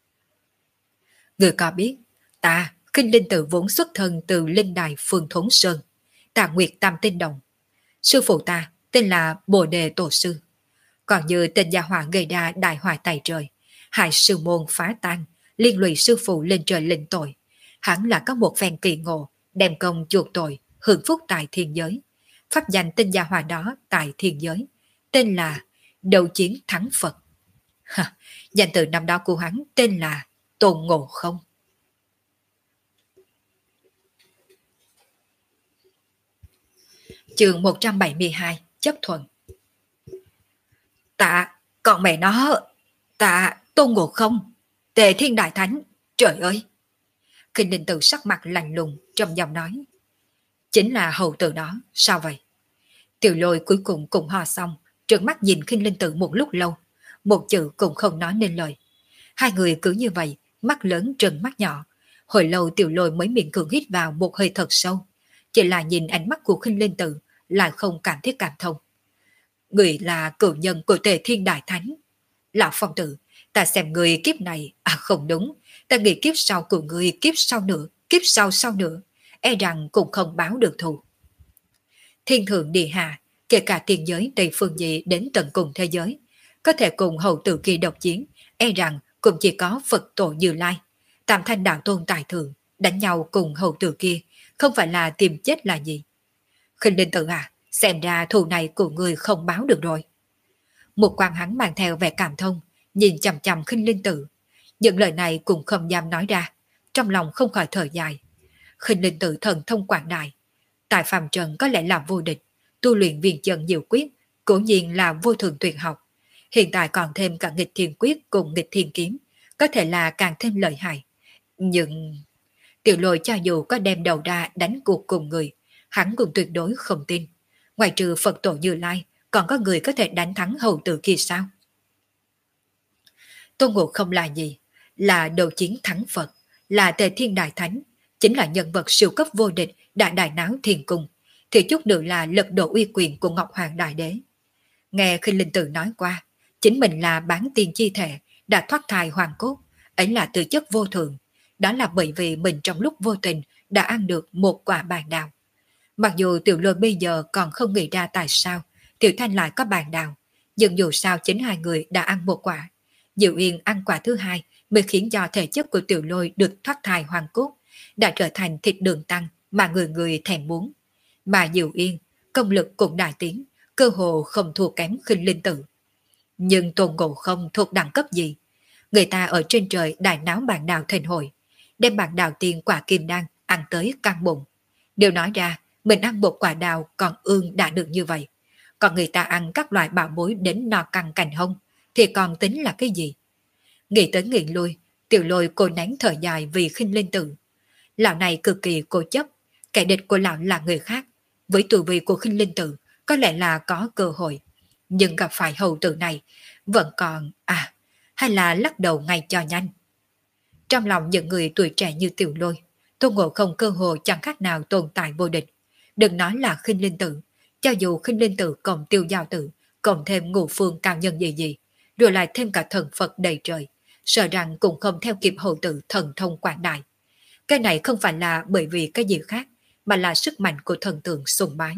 Người có biết, ta, Khinh Linh Tử vốn xuất thân từ linh đài Phương Thốn Sơn, Tà Nguyệt Tam Tinh Đồng. Sư phụ ta tên là Bồ Đề Tổ Sư. Còn như tên gia hỏa gây ra đại họa tày trời, hại sư môn phá tan, liên lụy sư phụ lên trời lĩnh tội. Hắn là có một phen kỳ ngộ, đem công chuộc tội, hưởng phúc tại thiên giới. Pháp danh tên gia hỏa đó tại thiên giới, tên là Đấu Chiến Thắng Phật. Danh từ năm đó của hắn tên là Tôn Ngộ Không. Chương 172 chấp thuận. Tạ, con mẹ nó, tạ Tôn Ngộ Không, Tề Thiên Đại Thánh, trời ơi. Khinh Linh Tử sắc mặt lạnh lùng trong giọng nói. Chính là hầu tử đó, sao vậy? Tiểu Lôi cuối cùng cũng ho xong, trợn mắt nhìn Khinh Linh Tử một lúc lâu, một chữ cũng không nói nên lời. Hai người cứ như vậy, mắt lớn trừng mắt nhỏ. Hồi lâu Tiểu Lôi mới miệng cưỡng hít vào một hơi thật sâu, chỉ là nhìn ánh mắt của Khinh Linh Tử lại không cảm thấy cảm thông. Người là cựu nhân của Tề Thiên Đại Thánh. Lão Phong Tử, ta xem người kiếp này, không đúng, ta nghĩ kiếp sau của người, kiếp sau nữa, kiếp sau nữa, e rằng cũng không báo được thù. Thiên thượng địa hạ, kể cả tiền giới Tây Phương Dị đến tận cùng thế giới, có thể cùng hầu tử kỳ độc chiến, e rằng cũng chỉ có Phật tổ Như Lai, Tam Thanh Đạo Tôn Tài Thượng, đánh nhau cùng hầu tử kia, không phải là tìm chết là gì. Khinh Linh Tử xem ra thù này của người không báo được rồi. Một quan hắn mang theo vẻ cảm thông, nhìn chằm chằm Khinh Linh Tử. Những lời này cũng không dám nói ra, trong lòng không khỏi thở dài. Khinh Linh Tử thần thông quảng đại, tại phàm trần có lẽ là vô địch, tu luyện viên chân diệu quyết, cố nhiên là vô thường tuyệt học. Hiện tại còn thêm cả nghịch thiên quyết cùng nghịch thiên kiếm, có thể là càng thêm lợi hại. Nhưng Tiểu Lôi cho dù có đem đầu ra đánh cuộc cùng người, hắn cũng tuyệt đối không tin. Ngoài trừ Phật tổ Như Lai, còn có người có thể đánh thắng hầu tử kia sao? Tôn Ngộ Không là gì? Là Đấu Chiến Thắng Phật, là Tề Thiên Đại Thánh, chính là nhân vật siêu cấp vô địch đã đại náo thiên cung. thì chút nữa là lật đổ uy quyền của Ngọc Hoàng Đại Đế. Nghe Khinh Linh Tử nói qua, chính mình là bán tiên chi thể, đã thoát thai hoàng cốt, ấy là tư chất vô thường. Đó là bởi vì mình trong lúc vô tình đã ăn được một quả bàn đào. Mặc dù Tiểu Lôi bây giờ còn không nghĩ ra tại sao Tiểu Thanh lại có bàn đào, nhưng dù sao chính hai người đã ăn một quả. Diệu Yên ăn quả thứ hai mới khiến cho thể chất của Tiểu Lôi được thoát thai hoàng cốt, đã trở thành thịt đường tăng mà người người thèm muốn. Mà Diệu Yên, công lực cũng đại tiến, cơ hồ không thua kém Khinh Linh Tử. Nhưng Tôn Ngộ Không thuộc đẳng cấp gì? Người ta ở trên trời đại náo bàn đào thịnh hội, đem bàn đào tiên quả kim đan ăn tới căng bụng. Điều nói ra, mình ăn một quả đào còn ương đã được như vậy. Còn người ta ăn các loại bảo bối đến no căng cành hông, thì còn tính là cái gì? Nghĩ tới nghĩ lui, Tiểu Lôi cô nén thở dài vì Khinh Linh Tử. Lão này cực kỳ cố chấp, kẻ địch của lão là người khác. Với tu vi của Khinh Linh Tử, có lẽ là có cơ hội. Nhưng gặp phải hầu tử này, vẫn còn, hay là lắc đầu ngay cho nhanh. Trong lòng những người tuổi trẻ như Tiểu Lôi, Tôn Ngộ Không cơ hội chẳng khác nào tồn tại vô địch. Đừng nói là Khinh Linh Tử, cho dù Khinh Linh Tử cộng Tiêu Giao Tử, cộng thêm Ngũ Phương cao nhân gì gì, rồi lại thêm cả thần Phật đầy trời, sợ rằng cũng không theo kịp hầu tử thần thông quảng đại. Cái này không phải là bởi vì cái gì khác, mà là sức mạnh của thần tượng sùng bái.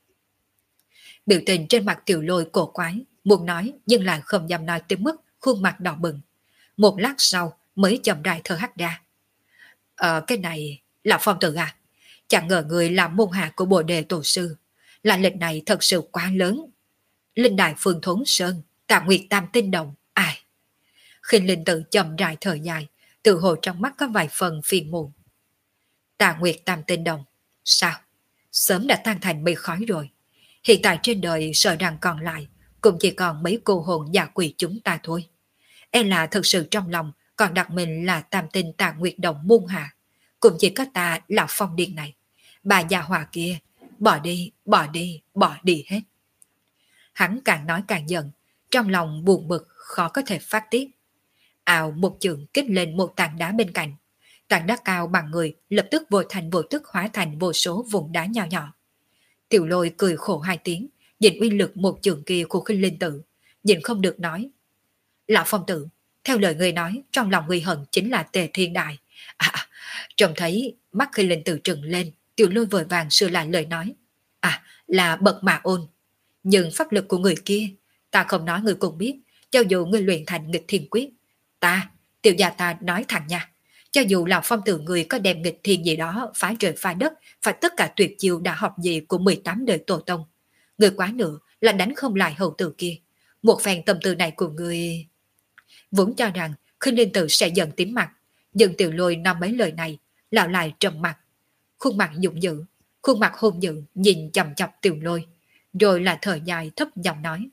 Biểu tình trên mặt Tiểu Lôi cổ quái, muốn nói nhưng lại không dám nói tới mức khuôn mặt đỏ bừng. Một lát sau mới chậm rãi thở hắt ra. Cái này là Phong Tử à? Chẳng ngờ người là môn hạ của Bồ Đề Tổ Sư. Là lịch này thật sự quá lớn. Linh Đại Phương Thốn Sơn, Tạ Nguyệt Tam Tinh Đồng, ai? Khinh Linh Tử chậm rãi thở dài, tự hồ trong mắt có vài phần phiền muộn. Tạ Nguyệt Tam Tinh Đồng, sao? Sớm đã tan thành mây khói rồi. Hiện tại trên đời sợ rằng còn lại cũng chỉ còn mấy cô hồn giả quỷ chúng ta thôi. Em là thật sự trong lòng còn đặt mình là Tam Tinh Tạ Nguyệt Đồng môn hạ. Cũng chỉ có ta là Phong Điền này. Bà già hòa kia, bỏ đi, bỏ đi, bỏ đi hết. Hắn càng nói càng giận, trong lòng buồn bực khó có thể phát tiết. Ào một chưởng kích lên một tảng đá bên cạnh. Tảng đá cao bằng người lập tức vô thành vô tức hóa thành vô số vùng đá nhỏ nhỏ. Tiểu Lôi cười khổ hai tiếng, nhìn uy lực một chưởng kia của Khinh Linh Tử, nhìn không được nói. Lão Phong Tử, theo lời người nói, trong lòng người hận chính là Tề Thiên Đại. Trông thấy mắt Khinh Linh Tử trừng lên, Tiểu Lôi vội vàng sửa lại lời nói. Là bậc mà ôn. Nhưng pháp lực của người kia, ta không nói người cũng biết, cho dù người luyện thành nghịch thiên quyết. Tiểu gia ta nói thẳng nha, cho dù là Phong Tử người có đem nghịch thiên gì đó phá trời phá đất, phải tất cả tuyệt chiêu đã học gì của 18 đời tổ tông. Người quá nữa là đánh không lại hậu tử kia. Một phen tâm tư này của người... Vốn cho rằng Khinh Linh Tử sẽ dần tím mặt, nhưng Tiểu Lôi nói mấy lời này, lão lại trầm mặt. Khuôn mặt dũng dữ, khuôn mặt hôn dữ nhìn chằm chằm Tiểu Lôi, rồi là thở dài thấp giọng nói.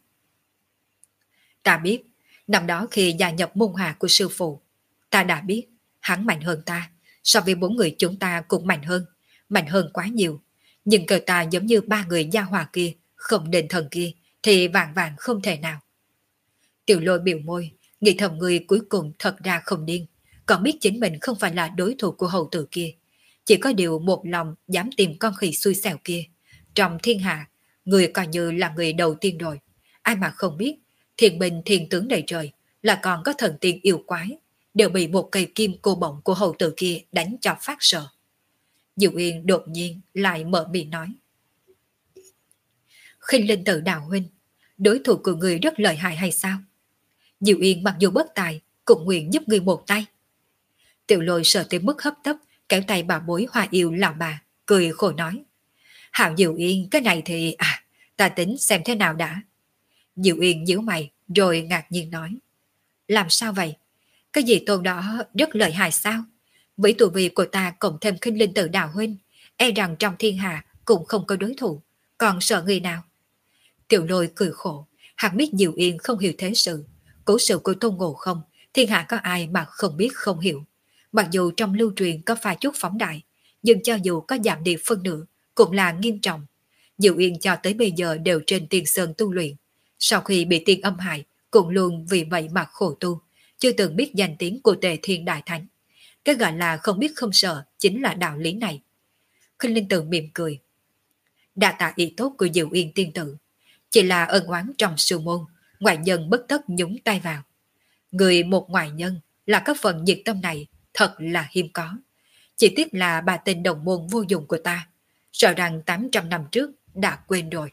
Ta biết, năm đó khi gia nhập môn hạ của sư phụ, ta đã biết hắn mạnh hơn ta, so với 4 người chúng ta cũng mạnh hơn quá nhiều. Nhưng cờ ta giống như 3 người gia hòa kia, không đền thần kia, thì vạn vạn không thể nào. Tiểu Lôi biểu môi, nghĩ thầm người cuối cùng thật ra không điên, còn biết chính mình không phải là đối thủ của hầu tử kia. Chỉ có điều một lòng dám tìm con khỉ xui xẻo kia. Trong thiên hạ, người coi như là người đầu tiên rồi. Ai mà không biết, thiên binh thiên tướng đầy trời, là còn có thần tiên yêu quái, đều bị một cây kim cô bổng của hầu tử kia đánh cho phát sợ. Diệu Yên đột nhiên lại mở miệng nói. Khinh Linh Tử đạo huynh, đối thủ của người rất lợi hại hay sao? Diệu Yên mặc dù bất tài, cũng nguyện giúp người một tay. Tiểu Lôi sợ tới mức hấp tấp, kéo tay bà bối hoa yêu lão bà, cười khổ nói. Hạo Diệu Yên, cái này thì... ta tính xem thế nào đã. Diệu Yên nhíu mày, rồi ngạc nhiên nói. Làm sao vậy? Cái gì tôn đó rất lợi hại sao? Với tu vi của ta cộng thêm Khinh Linh Tử đạo huynh, e rằng trong thiên hạ cũng không có đối thủ, còn sợ người nào? Tiểu Lôi cười khổ, hắn biết Diệu Yên không hiểu thế sự. Cố sự của Tôn Ngộ Không, thiên hạ có ai mà không biết không hiểu. Mặc dù trong lưu truyền có pha chút phóng đại, nhưng cho dù có giảm đi phân nửa, cũng là nghiêm trọng. Diệu Yên cho tới bây giờ đều trên tiên sơn tu luyện. Sau khi bị tiên âm hại, cũng luôn vì vậy mà khổ tu, chưa từng biết danh tiếng của Tề Thiên Đại Thánh. Cái gọi là không biết không sợ chính là đạo lý này. Khinh Linh Tử mỉm cười. Đa tạ ý tốt của Diệu Yên tiên tử. Chỉ là ân oán trong sư môn, ngoại nhân bất tất nhúng tay vào. Người một ngoại nhân là có phần nhiệt tâm này thật là hiếm có. Chỉ tiếc là bà tên đồng môn vô dụng của ta, sợ rằng 800 năm trước đã quên rồi.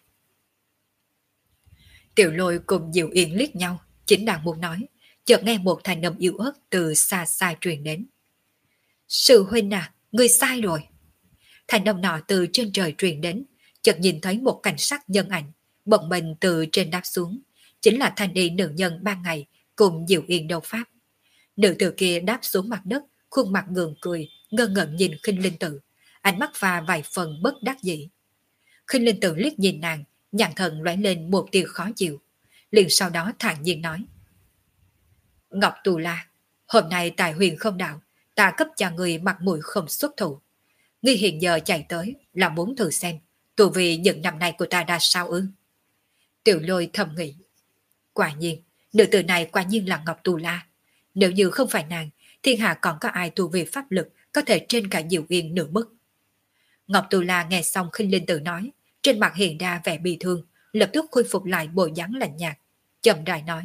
Tiểu Lôi cùng Diệu Yên liếc nhau, chính đang muốn nói, chợt nghe một thanh âm yếu ớt từ xa xa truyền đến. Sư huynh à, ngươi sai rồi. Thanh âm nọ từ trên trời truyền đến, chợt nhìn thấy một cảnh sắc nhân ảnh, bỗng mình từ trên đáp xuống, chính là thanh y nữ nhân ban ngày cùng Diệu Yên đấu pháp. Nữ tử kia đáp xuống mặt đất, khuôn mặt ngượng cười, ngơ ngẩn nhìn Khinh Linh Tử, ánh mắt pha vài phần bất đắc dĩ. Khinh Linh Tử liếc nhìn nàng, nhãn thần lóe lên một tia khó chịu, liền sau đó thản nhiên nói: Ngọc Tù La, hôm nay tại Huyền Không Đạo, ta cấp cho người mặt mũi không xuất thủ. Ngươi hiện giờ chạy tới là muốn thử xem tu vi những năm nay của ta đã sao ư? Tiểu Lôi thầm nghĩ, quả nhiên, nữ tử này quả nhiên là Ngọc Tù La. Nếu như không phải nàng, thiên hạ còn có ai tu vi pháp lực có thể trên cả Diệu Yên nửa mức. Ngọc Tù La nghe xong Khinh Linh Tử nói, trên mặt hiện ra vẻ bi thương, lập tức khôi phục lại bộ dáng lạnh nhạt, chậm rãi nói: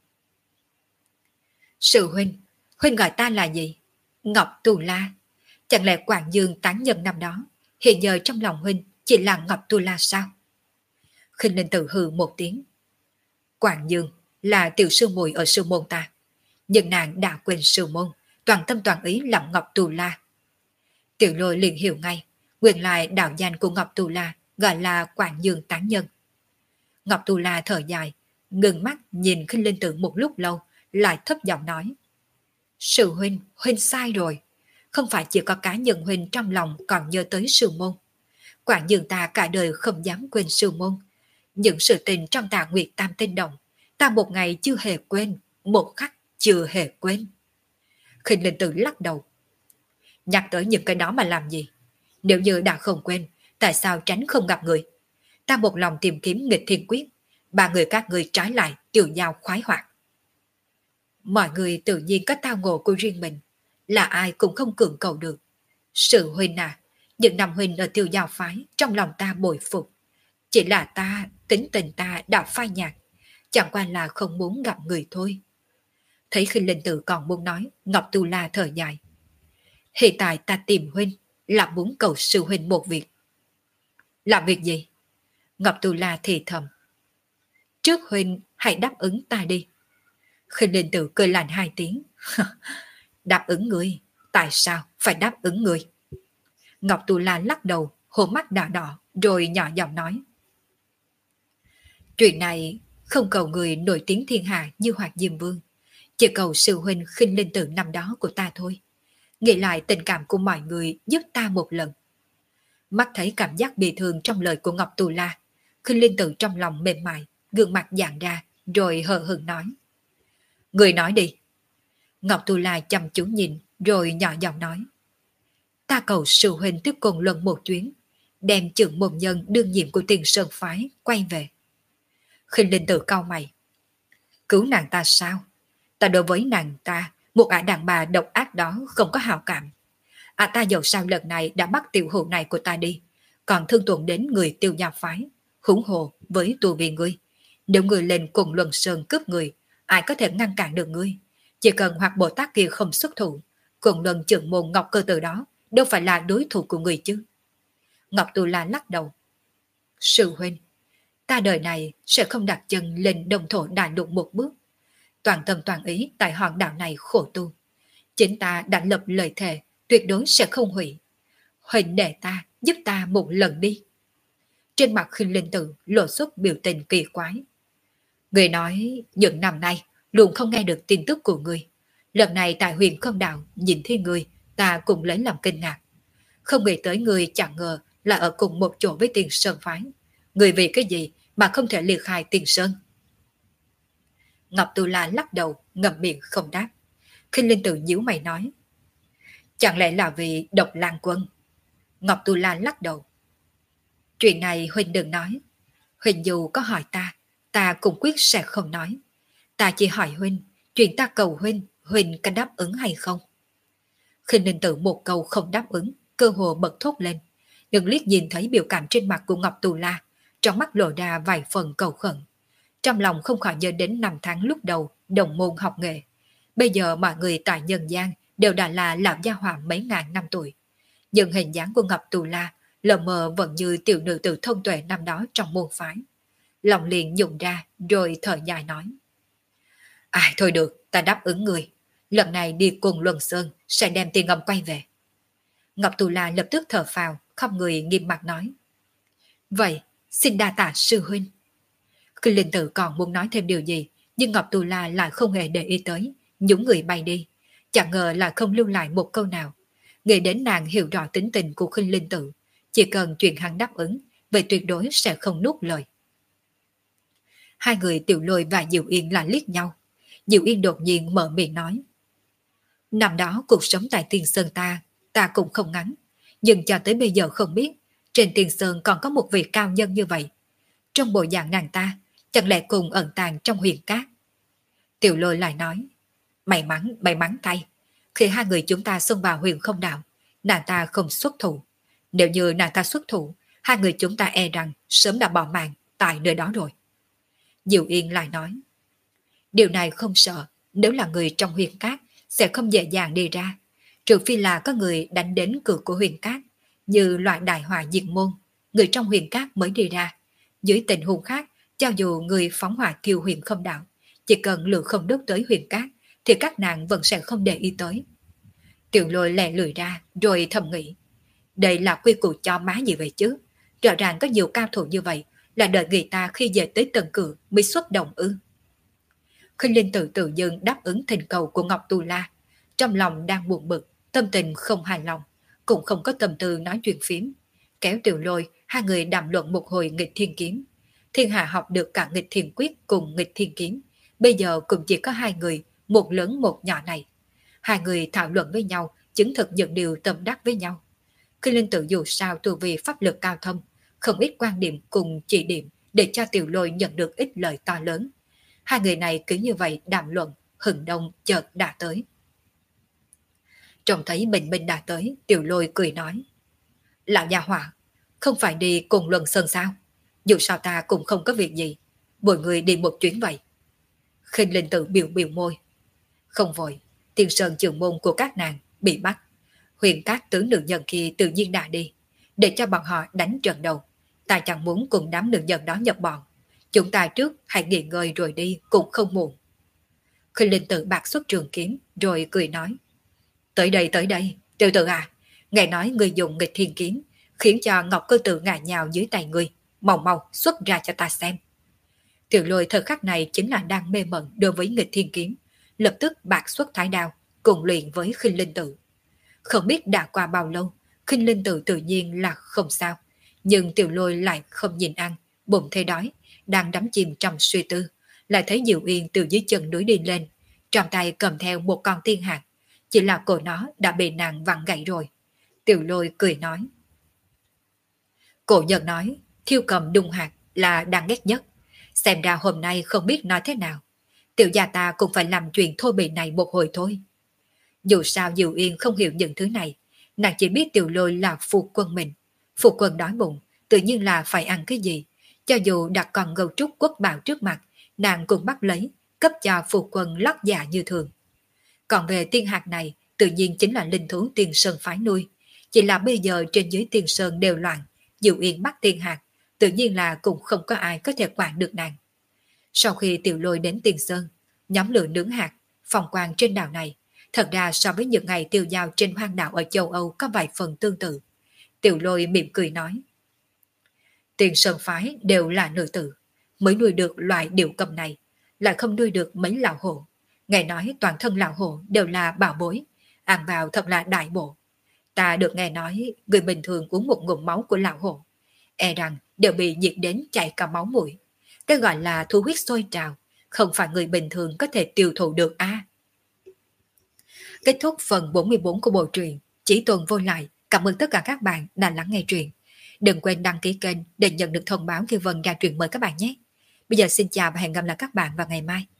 Sư huynh, huynh gọi ta là gì? Ngọc Tù La. Chẳng lẽ Quảng Dương tán nhân năm đó, hiện giờ trong lòng huynh chỉ là Ngọc Tù La sao? Khinh Linh Tử hừ một tiếng. Quảng Dương là tiểu sư muội ở sư môn ta, nhưng nàng đã quên sư môn, toàn tâm toàn ý làm Ngọc Tù La. Tiểu Lôi liền hiểu ngay, nguyên lại đạo danh của Ngọc Tù La gọi là Quảng Dương tán nhân. Ngọc Tù La thở dài, ngừng mắt nhìn Khinh Linh Tử một lúc lâu, lại thấp giọng nói: Sư huynh, huynh sai rồi. Không phải chỉ có cá nhân huynh trong lòng còn nhớ tới sư môn. Quảng Dương ta cả đời không dám quên sư môn. Những sự tình trong Tà Nguyệt Tam Tinh Động, ta một ngày chưa hề quên, một khắc chưa hề quên. Khinh Linh Tử lắc đầu. Nhắc tới những cái đó mà làm gì? Nếu như đã không quên, tại sao tránh không gặp người? Ta một lòng tìm kiếm nghịch thiên quyết, ba người các người trái lại tiểu giao khoái hoạt. Mọi người tự nhiên có tao ngộ của riêng mình, là ai cũng không cưỡng cầu được. Sự huynh à, những năm huynh ở tiêu giao phái trong lòng ta bồi phục. Chỉ là ta, tính tình ta đã phai nhạt, chẳng qua là không muốn gặp người thôi. Thấy Khinh Linh Tử còn muốn nói, Ngọc Tu La thở dài. Hiện tại ta tìm huynh là muốn cầu sư huynh một việc. Làm việc gì? Ngọc Tu La thì thầm. Trước huynh hãy đáp ứng ta đi. Khinh Linh Tử cười lạnh hai tiếng. Đáp ứng người? Tại sao phải đáp ứng người? Ngọc Tu La lắc đầu, hô mắt đỏ đỏ, rồi nhỏ giọng nói. Chuyện này không cầu người nổi tiếng thiên hạ như Hoạt Diêm Vương, chỉ cầu sư huynh Khinh Linh Tử năm đó của ta thôi. Nghĩ lại tình cảm của mọi người giúp ta một lần. Mắt thấy cảm giác bị thương trong lời của Ngọc Tu La, Khinh Linh Tử trong lòng mềm mại, gương mặt giãn ra, rồi hờ hững nói. Người nói đi. Ngọc Tu La chăm chú nhìn, rồi nhỏ giọng nói. Ta cầu sư huynh tiếp cùng lần một chuyến, đem trưởng môn nhân đương nhiệm của Tiền Sơn Phái quay về. Khinh Linh Tử cau mày. Cứu nàng ta sao? Ta đối với nàng ta, một ả đàn bà độc ác đó không có hảo cảm. Ta dầu sao lần này đã bắt tiểu hữu này của ta đi, còn thương tổn đến người Tiêu Gia Phái, huống hồ với tu vi ngươi. Nếu ngươi lên cùng Luân Sơn cướp người, ai có thể ngăn cản được ngươi? Chỉ cần Hoạt Bồ Tát kia không xuất thủ, cùng Luân trưởng môn Ngọc Cơ Tử đó đâu phải là đối thủ của người chứ. Ngọc Tu La lắc đầu. Sư huynh, ta đời này sẽ không đặt chân lên đồng thổ đại lục một bước. Toàn tâm toàn ý tại hòn đảo này khổ tu. Chính ta đã lập lời thề tuyệt đối sẽ không hủy. Huỳnh để ta, giúp ta một lần đi. Trên mặt Khinh Linh Tử lộ xuất biểu tình kỳ quái. Người nói những năm nay luôn không nghe được tin tức của người. Lần này tại Huyền Không Đạo nhìn thấy người, ta cũng lấy làm kinh ngạc. Không nghĩ tới người chẳng ngờ là ở cùng một chỗ với Tiền Sơn Phái. Người vì cái gì mà không thể liệt khai Tiền Sơn? Ngọc Tu La lắc đầu, ngậm miệng không đáp. Khinh Linh Tử nhíu mày nói. Chẳng lẽ là vì Độc Lang Quân? Ngọc Tu La lắc đầu. Chuyện này Huỳnh đừng nói. Huỳnh dù có hỏi ta cũng quyết sẽ không nói. Ta chỉ hỏi Huỳnh, chuyện ta cầu Huỳnh, Huỳnh có đáp ứng hay không? Khinh Linh Tử một câu không đáp ứng, cơ hồ bật thốt lên. nhưng liếc nhìn thấy biểu cảm trên mặt của Ngọc Tù La, trong mắt lộ ra vài phần cầu khẩn. Trong lòng không khỏi nhớ đến năm tháng lúc đầu đồng môn học nghề. Bây giờ mọi người tại nhân gian đều đã là lão gia hỏa mấy ngàn năm tuổi. Nhưng hình dáng của Ngọc Tù La lờ mờ vẫn như tiểu nữ tử thông tuệ năm đó trong môn phái. Lòng liền dùng ra rồi thở dài nói. Ai thôi được, ta đáp ứng người. Lần này đi cùng Luân Sơn sẽ đem tiền ngầm quay về. Ngọc Tù La lập tức thở phào, không người nghiêm mặt nói. Vậy, xin đa tạ sư huynh. Khi linh tử còn muốn nói thêm điều gì, nhưng Ngọc Tù La lại không hề để ý tới, nhúng người bay đi. Chẳng ngờ là không lưu lại một câu nào. Nghĩ đến nàng hiểu rõ tính tình của khinh linh tử, chỉ cần chuyện hắn đáp ứng, vậy tuyệt đối sẽ không nuốt lời. Hai người Tiểu Lôi và Diệu Yên lại liếc nhau. Diệu Yên đột nhiên mở miệng nói. Năm đó cuộc sống tại Tiên Sơn ta cũng không ngắn, nhưng cho tới bây giờ không biết, trên Tiên Sơn còn có một vị cao nhân như vậy. Trong bộ dạng nàng ta, chẳng lẽ cùng ẩn tàng trong huyền cát. Tiểu Lôi lại nói, may mắn thay, khi hai người chúng ta xông vào huyền không đạo, nàng ta không xuất thủ. Nếu như nàng ta xuất thủ, hai người chúng ta e rằng sớm đã bỏ mạng tại nơi đó rồi. Diệu Yên lại nói, điều này không sợ, nếu là người trong huyền cát sẽ không dễ dàng đi ra, trừ phi là có người đánh đến cửa của huyền cát, như loại đại hỏa diệt môn, người trong huyền cát mới đi ra. Dưới tình huống khác, cho dù người phóng hỏa thiêu huyền không đạo, chỉ cần lửa không đốt tới huyền cát, thì các nàng vẫn sẽ không để ý tới. Tiểu Lôi lè lười ra, rồi thầm nghĩ, đây là quy củ cho má gì vậy chứ? Rõ ràng có nhiều cao thủ như vậy, là đợi người ta khi về tới tầng cửa mới xuất động ư. Khinh Linh Tử tự dưng đáp ứng thỉnh cầu của Ngọc Tu La, trong lòng đang buồn bực, tâm tình không hài lòng, cũng không có tâm tư nói chuyện phím. Kéo Tiểu Lôi, hai người đàm luận một hồi nghịch thiên kiếm. Thiên hạ học được cả nghịch thiên quyết cùng nghịch thiên kiếm, bây giờ cũng chỉ có hai người, một lớn một nhỏ này. Hai người thảo luận với nhau, chứng thực những điều tâm đắc với nhau. Khinh Linh Tử dù sao tu vì pháp lực cao thâm, không ít quan điểm cùng chỉ điểm để cho Tiểu Lôi nhận được ít lợi to lớn. Hai người này cứ như vậy đàm luận, hừng đông chợt đã tới. Trông thấy Bình Minh đã tới, Tiểu Lôi cười nói. Lão gia hỏa, không phải đi cùng Luân Sơn sao? Dù sao ta cũng không có việc gì, mỗi người đi một chuyến vậy. Khinh Linh Tử biểu biểu môi. Không vội, Tiên Sơn trường môn của các nàng bị bắt. Huyền các tướng nữ nhân kia tự nhiên đã đi, để cho bọn họ đánh trận đầu. Ta chẳng muốn cùng đám nữ nhân đó nhập bọn. Chúng ta trước hãy nghỉ ngơi rồi đi cũng không muộn. Khinh Linh Tử bạc xuất trường kiếm rồi cười nói. Tới đây, tiểu tử à, nghe nói người dùng nghịch thiên kiếm, khiến cho Ngọc Cơ Tử ngã nhào dưới tay người. Mau xuất ra cho ta xem. Tiểu Lôi thời khắc này chính là đang mê mẩn đối với nghịch thiên kiếm, lập tức bạc xuất thái đao, cùng luyện với Khinh Linh Tử. Không biết đã qua bao lâu, Khinh Linh Tử tự nhiên là không sao, nhưng Tiểu Lôi lại không nhìn ăn, bụng thấy đói, đang đắm chìm trong suy tư, lại thấy Diệu Yên từ dưới chân núi đi lên, trong tay cầm theo một con tiên hạt, chỉ là cổ nó đã bị nàng vặn gãy rồi. Tiểu Lôi cười nói. Cổ nhân nói, thiêu cầm đung hạt là đáng ghét nhất, xem ra hôm nay không biết nói thế nào. Tiểu gia ta cũng phải làm chuyện thô bỉ này một hồi thôi. Dù sao Diệu Yên không hiểu những thứ này, nàng chỉ biết Tiểu Lôi là phu quân mình. Phu quân đói bụng, tự nhiên là phải ăn cái gì. Cho dù đặt con gấu trúc quốc bảo trước mặt, nàng cũng bắt lấy, cấp cho phu quân lót dạ như thường. Còn về tiên hạt này, tự nhiên chính là linh thú Tiên Sơn phái nuôi. Chỉ là bây giờ trên dưới Tiên Sơn đều loạn, Diệu Yên bắt tiên hạt, tự nhiên là cũng không có ai có thể quản được nàng. Sau khi Tiểu Lôi đến Tiên Sơn, nhóm lửa nướng hạt, phong quang trên đảo này, thật ra so với những ngày tiêu dao trên hoang đảo ở châu Âu có vài phần tương tự. Tiểu Lôi mỉm cười nói. Tiên Sơn phái đều là nữ tử, mới nuôi được loại điểu cầm này, lại không nuôi được mấy lão hổ. Nghe nói toàn thân lão hổ đều là bảo bối, ăn vào thật là đại bộ. Ta được nghe nói người bình thường uống một ngụm máu của lão hổ, e rằng đều bị nhiệt đến chảy cả máu mũi. Cái gọi là thu huyết sôi trào, không phải người bình thường có thể tiêu thụ được a. Kết thúc phần 44 của bộ truyện Chỉ Tuần Vô Lại. Cảm ơn tất cả các bạn đã lắng nghe truyện. Đừng quên đăng ký kênh để nhận được thông báo khi Vân ra truyện mới các bạn nhé. Bây giờ xin chào và hẹn gặp lại các bạn vào ngày mai.